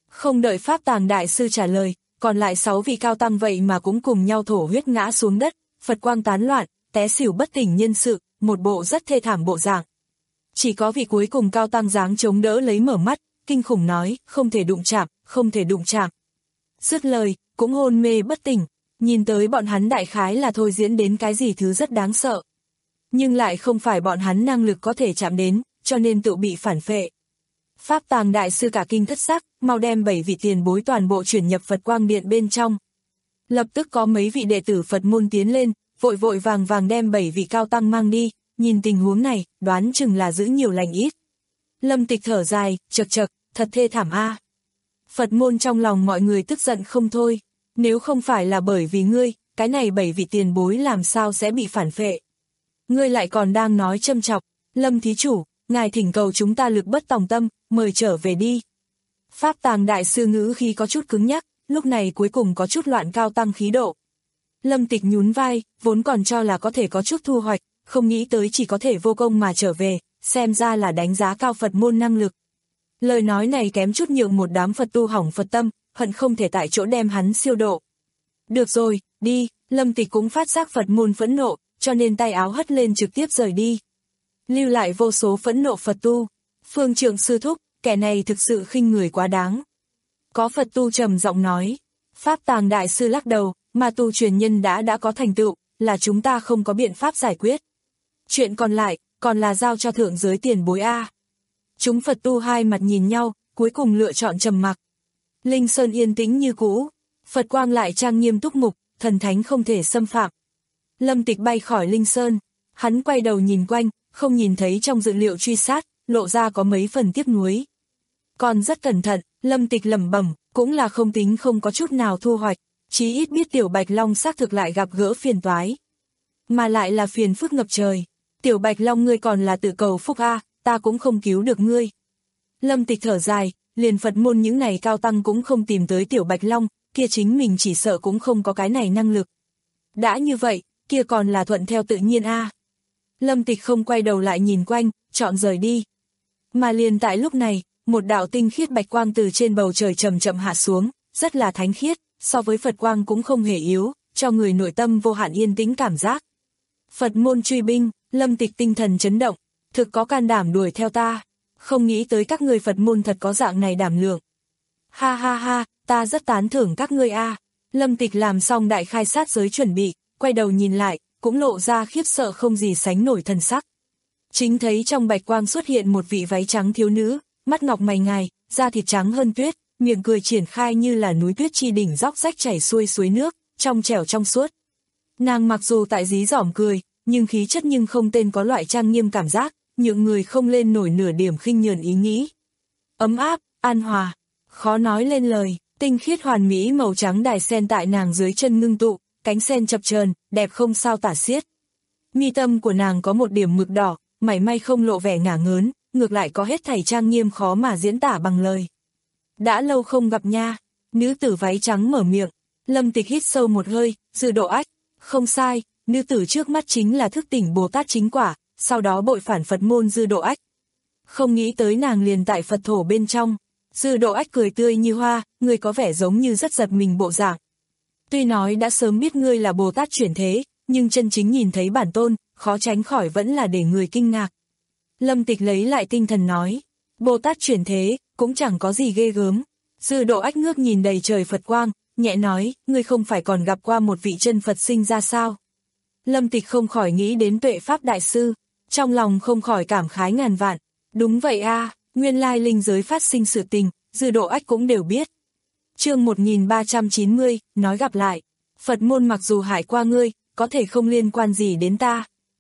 Không đợi Pháp Tàng Đại Sư trả lời, còn lại sáu vị cao tăng vậy mà cũng cùng nhau thổ huyết ngã xuống đất, Phật quang tán loạn, té xỉu bất tỉnh nhân sự, một bộ rất thê thảm bộ dạng. Chỉ có vị cuối cùng cao tăng dáng chống đỡ lấy mở mắt, kinh khủng nói, không thể đụng chạm, không thể đụng chạm. Dứt lời, cũng hôn mê bất tỉnh, nhìn tới bọn hắn đại khái là thôi diễn đến cái gì thứ rất đáng sợ. Nhưng lại không phải bọn hắn năng lực có thể chạm đến, cho nên tự bị phản phệ. Pháp Tàng Đại Sư cả kinh thất sắc, mau đem bảy vị tiền bối toàn bộ chuyển nhập Phật Quang Điện bên trong. Lập tức có mấy vị đệ tử Phật môn tiến lên, vội vội vàng vàng đem bảy vị cao tăng mang đi, nhìn tình huống này, đoán chừng là giữ nhiều lành ít. Lâm Tịch thở dài, chật chật, thật thê thảm a. Phật môn trong lòng mọi người tức giận không thôi, nếu không phải là bởi vì ngươi, cái này bảy vị tiền bối làm sao sẽ bị phản phệ. Ngươi lại còn đang nói châm chọc, Lâm thí chủ, ngài thỉnh cầu chúng ta lực bất tòng tâm, mời trở về đi. Pháp Tàng Đại Sư ngữ khi có chút cứng nhắc, lúc này cuối cùng có chút loạn cao tăng khí độ. Lâm Tịch nhún vai, vốn còn cho là có thể có chút thu hoạch, không nghĩ tới chỉ có thể vô công mà trở về, xem ra là đánh giá cao Phật môn năng lực. Lời nói này kém chút nhượng một đám Phật tu hỏng Phật tâm, hận không thể tại chỗ đem hắn siêu độ. Được rồi, đi, Lâm Tịch cũng phát giác Phật môn phẫn nộ, cho nên tay áo hất lên trực tiếp rời đi. Lưu lại vô số phẫn nộ Phật tu. Phương Trượng sư thúc, kẻ này thực sự khinh người quá đáng. Có Phật tu trầm giọng nói. Pháp Tàng Đại Sư lắc đầu, mà tu truyền nhân đã đã có thành tựu, là chúng ta không có biện pháp giải quyết. Chuyện còn lại, còn là giao cho thượng giới tiền bối A. Chúng Phật tu hai mặt nhìn nhau, cuối cùng lựa chọn trầm mặc. Linh Sơn yên tĩnh như cũ, Phật quang lại trang nghiêm túc mục, thần thánh không thể xâm phạm. Lâm Tịch bay khỏi Linh Sơn, hắn quay đầu nhìn quanh, không nhìn thấy trong dự liệu truy sát, lộ ra có mấy phần tiếc nuối. Còn rất cẩn thận, Lâm Tịch lẩm bẩm, cũng là không tính không có chút nào thu hoạch, chí ít biết Tiểu Bạch Long xác thực lại gặp gỡ phiền toái. Mà lại là phiền phức ngập trời. Tiểu Bạch Long ngươi còn là tự cầu phúc a, ta cũng không cứu được ngươi. Lâm Tịch thở dài, liền Phật môn những này cao tăng cũng không tìm tới Tiểu Bạch Long, kia chính mình chỉ sợ cũng không có cái này năng lực. Đã như vậy, kia còn là thuận theo tự nhiên a. Lâm Tịch không quay đầu lại nhìn quanh, chọn rời đi. Mà liền tại lúc này, một đạo tinh khiết bạch quang từ trên bầu trời chậm chậm hạ xuống, rất là thánh khiết, so với Phật quang cũng không hề yếu, cho người nội tâm vô hạn yên tĩnh cảm giác. Phật môn truy binh, Lâm Tịch tinh thần chấn động, thực có can đảm đuổi theo ta, không nghĩ tới các người Phật môn thật có dạng này đảm lượng. Ha ha ha, ta rất tán thưởng các ngươi a. Lâm Tịch làm xong đại khai sát giới chuẩn bị, quay đầu nhìn lại, cũng lộ ra khiếp sợ không gì sánh nổi thần sắc. Chính thấy trong bạch quang xuất hiện một vị váy trắng thiếu nữ, mắt ngọc mày ngài, da thịt trắng hơn tuyết, miệng cười triển khai như là núi tuyết chi đỉnh róc rách chảy xuôi suối nước, trong trẻo trong suốt. Nàng mặc dù tại dí dỏm cười, nhưng khí chất nhưng không tên có loại trang nghiêm cảm giác, nhượng người không lên nổi nửa điểm khinh nhờn ý nghĩ. Ấm áp, an hòa, khó nói lên lời, tinh khiết hoàn mỹ màu trắng đài sen tại nàng dưới chân ngưng tụ, cánh sen chập chờn, đẹp không sao tả xiết. Mi tâm của nàng có một điểm mực đỏ, mảy may không lộ vẻ ngả ngớn, ngược lại có hết thảy trang nghiêm khó mà diễn tả bằng lời. Đã lâu không gặp nha, nữ tử váy trắng mở miệng, Lâm Tịch hít sâu một hơi, dự độ ách, không sai, nữ tử trước mắt chính là thức tỉnh Bồ Tát chính quả, sau đó bội phản Phật môn Dư Độ Ách. Không nghĩ tới nàng liền tại Phật thổ bên trong, Dư Độ Ách cười tươi như hoa, người có vẻ giống như rất giật mình bộ dạng. Tuy nói đã sớm biết ngươi là Bồ Tát chuyển thế, nhưng chân chính nhìn thấy bản tôn, khó tránh khỏi vẫn là để người kinh ngạc. Lâm Tịch lấy lại tinh thần nói, Bồ Tát chuyển thế, cũng chẳng có gì ghê gớm. Dư Độ Ách ngước nhìn đầy trời Phật quang, nhẹ nói, ngươi không phải còn gặp qua một vị chân Phật sinh ra sao? Lâm Tịch không khỏi nghĩ đến Tuệ Pháp Đại Sư, trong lòng không khỏi cảm khái ngàn vạn. Đúng vậy a, nguyên lai linh giới phát sinh sự tình, Dư Độ Ách cũng đều biết. Chương một nghìn ba trăm chín mươi, nói gặp lại. Phật môn mặc dù hại qua ngươi, có thể không liên quan gì đến ta.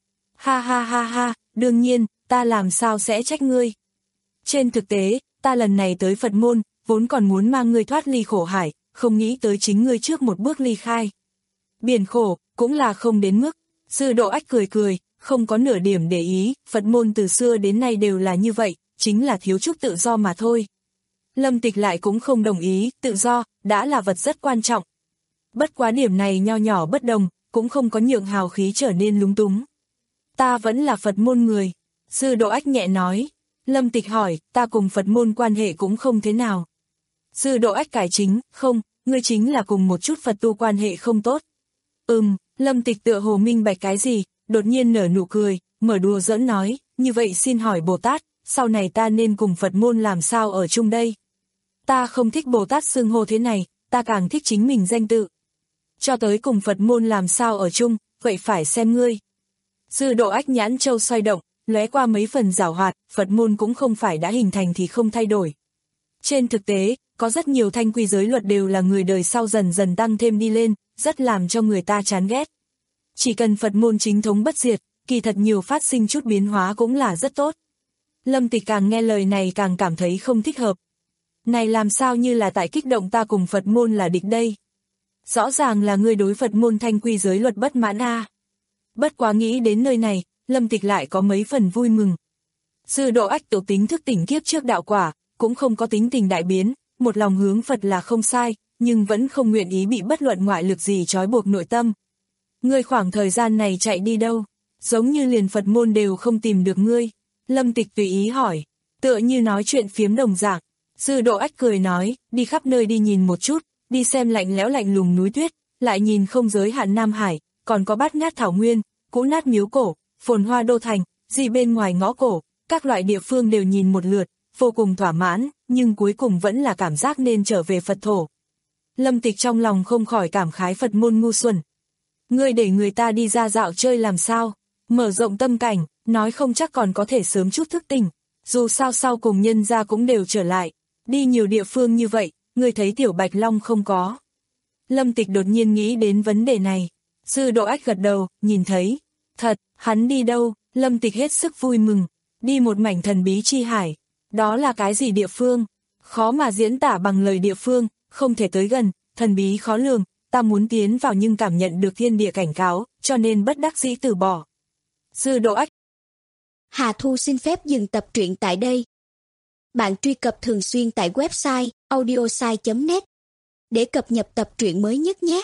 Ha ha ha ha, đương nhiên, ta làm sao sẽ trách ngươi. Trên thực tế, ta lần này tới Phật môn, vốn còn muốn mang ngươi thoát ly khổ hải, không nghĩ tới chính ngươi trước một bước ly khai. Biển khổ, cũng là không đến mức. Dư Độ Ách cười cười, không có nửa điểm để ý, Phật môn từ xưa đến nay đều là như vậy, chính là thiếu chút tự do mà thôi. Lâm Tịch lại cũng không đồng ý, tự do, đã là vật rất quan trọng. Bất quá điểm này nho nhỏ bất đồng, cũng không có nhượng hào khí trở nên lúng túng. Ta vẫn là Phật môn người. Dư Độ Ách nhẹ nói. Lâm Tịch hỏi, ta cùng Phật môn quan hệ cũng không thế nào. Dư Độ Ách cải chính, không, ngươi chính là cùng một chút Phật tu quan hệ không tốt. Ừm, Lâm Tịch tựa hồ minh bạch cái gì, đột nhiên nở nụ cười, mở đùa giỡn nói, như vậy xin hỏi Bồ Tát, sau này ta nên cùng Phật môn làm sao ở chung đây? Ta không thích Bồ Tát xưng hô thế này, ta càng thích chính mình danh tự. Cho tới cùng Phật môn làm sao ở chung, vậy phải xem ngươi. Dư Độ Ách nhãn châu xoay động, lóe qua mấy phần giảo hoạt, Phật môn cũng không phải đã hình thành thì không thay đổi. Trên thực tế, có rất nhiều thanh quy giới luật đều là người đời sau dần dần tăng thêm đi lên, rất làm cho người ta chán ghét. Chỉ cần Phật môn chính thống bất diệt, kỳ thật nhiều phát sinh chút biến hóa cũng là rất tốt. Lâm Tịch càng nghe lời này càng cảm thấy không thích hợp. Này làm sao như là tại kích động ta cùng Phật môn là địch đây? Rõ ràng là ngươi đối Phật môn thanh quy giới luật bất mãn a. À. Bất quá nghĩ đến nơi này, Lâm Tịch lại có mấy phần vui mừng. Dư Độ Ách tổ tính thức tỉnh kiếp trước đạo quả, cũng không có tính tình đại biến, một lòng hướng Phật là không sai, nhưng vẫn không nguyện ý bị bất luận ngoại lực gì trói buộc nội tâm. Ngươi khoảng thời gian này chạy đi đâu? Giống như liền Phật môn đều không tìm được ngươi. Lâm Tịch tùy ý hỏi, tựa như nói chuyện phiếm đồng dạng. Dư Độ Ách cười nói, đi khắp nơi đi nhìn một chút, đi xem lạnh lẽo lạnh lùng núi tuyết, lại nhìn không giới hạn Nam Hải, còn có bát ngát thảo nguyên, cũ nát miếu cổ, phồn hoa đô thành, gì bên ngoài ngõ cổ, các loại địa phương đều nhìn một lượt, vô cùng thỏa mãn, nhưng cuối cùng vẫn là cảm giác nên trở về Phật thổ. Lâm Tịch trong lòng không khỏi cảm khái Phật môn ngu xuẩn. Ngươi để người ta đi ra dạo chơi làm sao? Mở rộng tâm cảnh, nói không chắc còn có thể sớm chút thức tỉnh. Dù sao sau cùng nhân gia cũng đều trở lại. Đi nhiều địa phương như vậy, ngươi thấy Tiểu Bạch Long không có? Lâm Tịch đột nhiên nghĩ đến vấn đề này. Dư Độ Ách gật đầu, nhìn thấy. Thật, hắn đi đâu? Lâm Tịch hết sức vui mừng. Đi một mảnh thần bí chi hải. Đó là cái gì địa phương? Khó mà diễn tả bằng lời địa phương, không thể tới gần, thần bí khó lường. Ta muốn tiến vào nhưng cảm nhận được thiên địa cảnh cáo, cho nên bất đắc dĩ từ bỏ. Dư Độ Ách. Hà Thu xin phép dừng tập truyện tại đây. Bạn truy cập thường xuyên tại website audiosai chấm net để cập nhật tập truyện mới nhất nhé.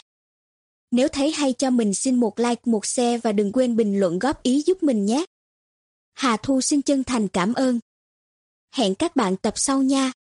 Nếu thấy hay cho mình xin một like, một share và đừng quên bình luận góp ý giúp mình nhé. Hà Thu xin chân thành cảm ơn. Hẹn các bạn tập sau nha.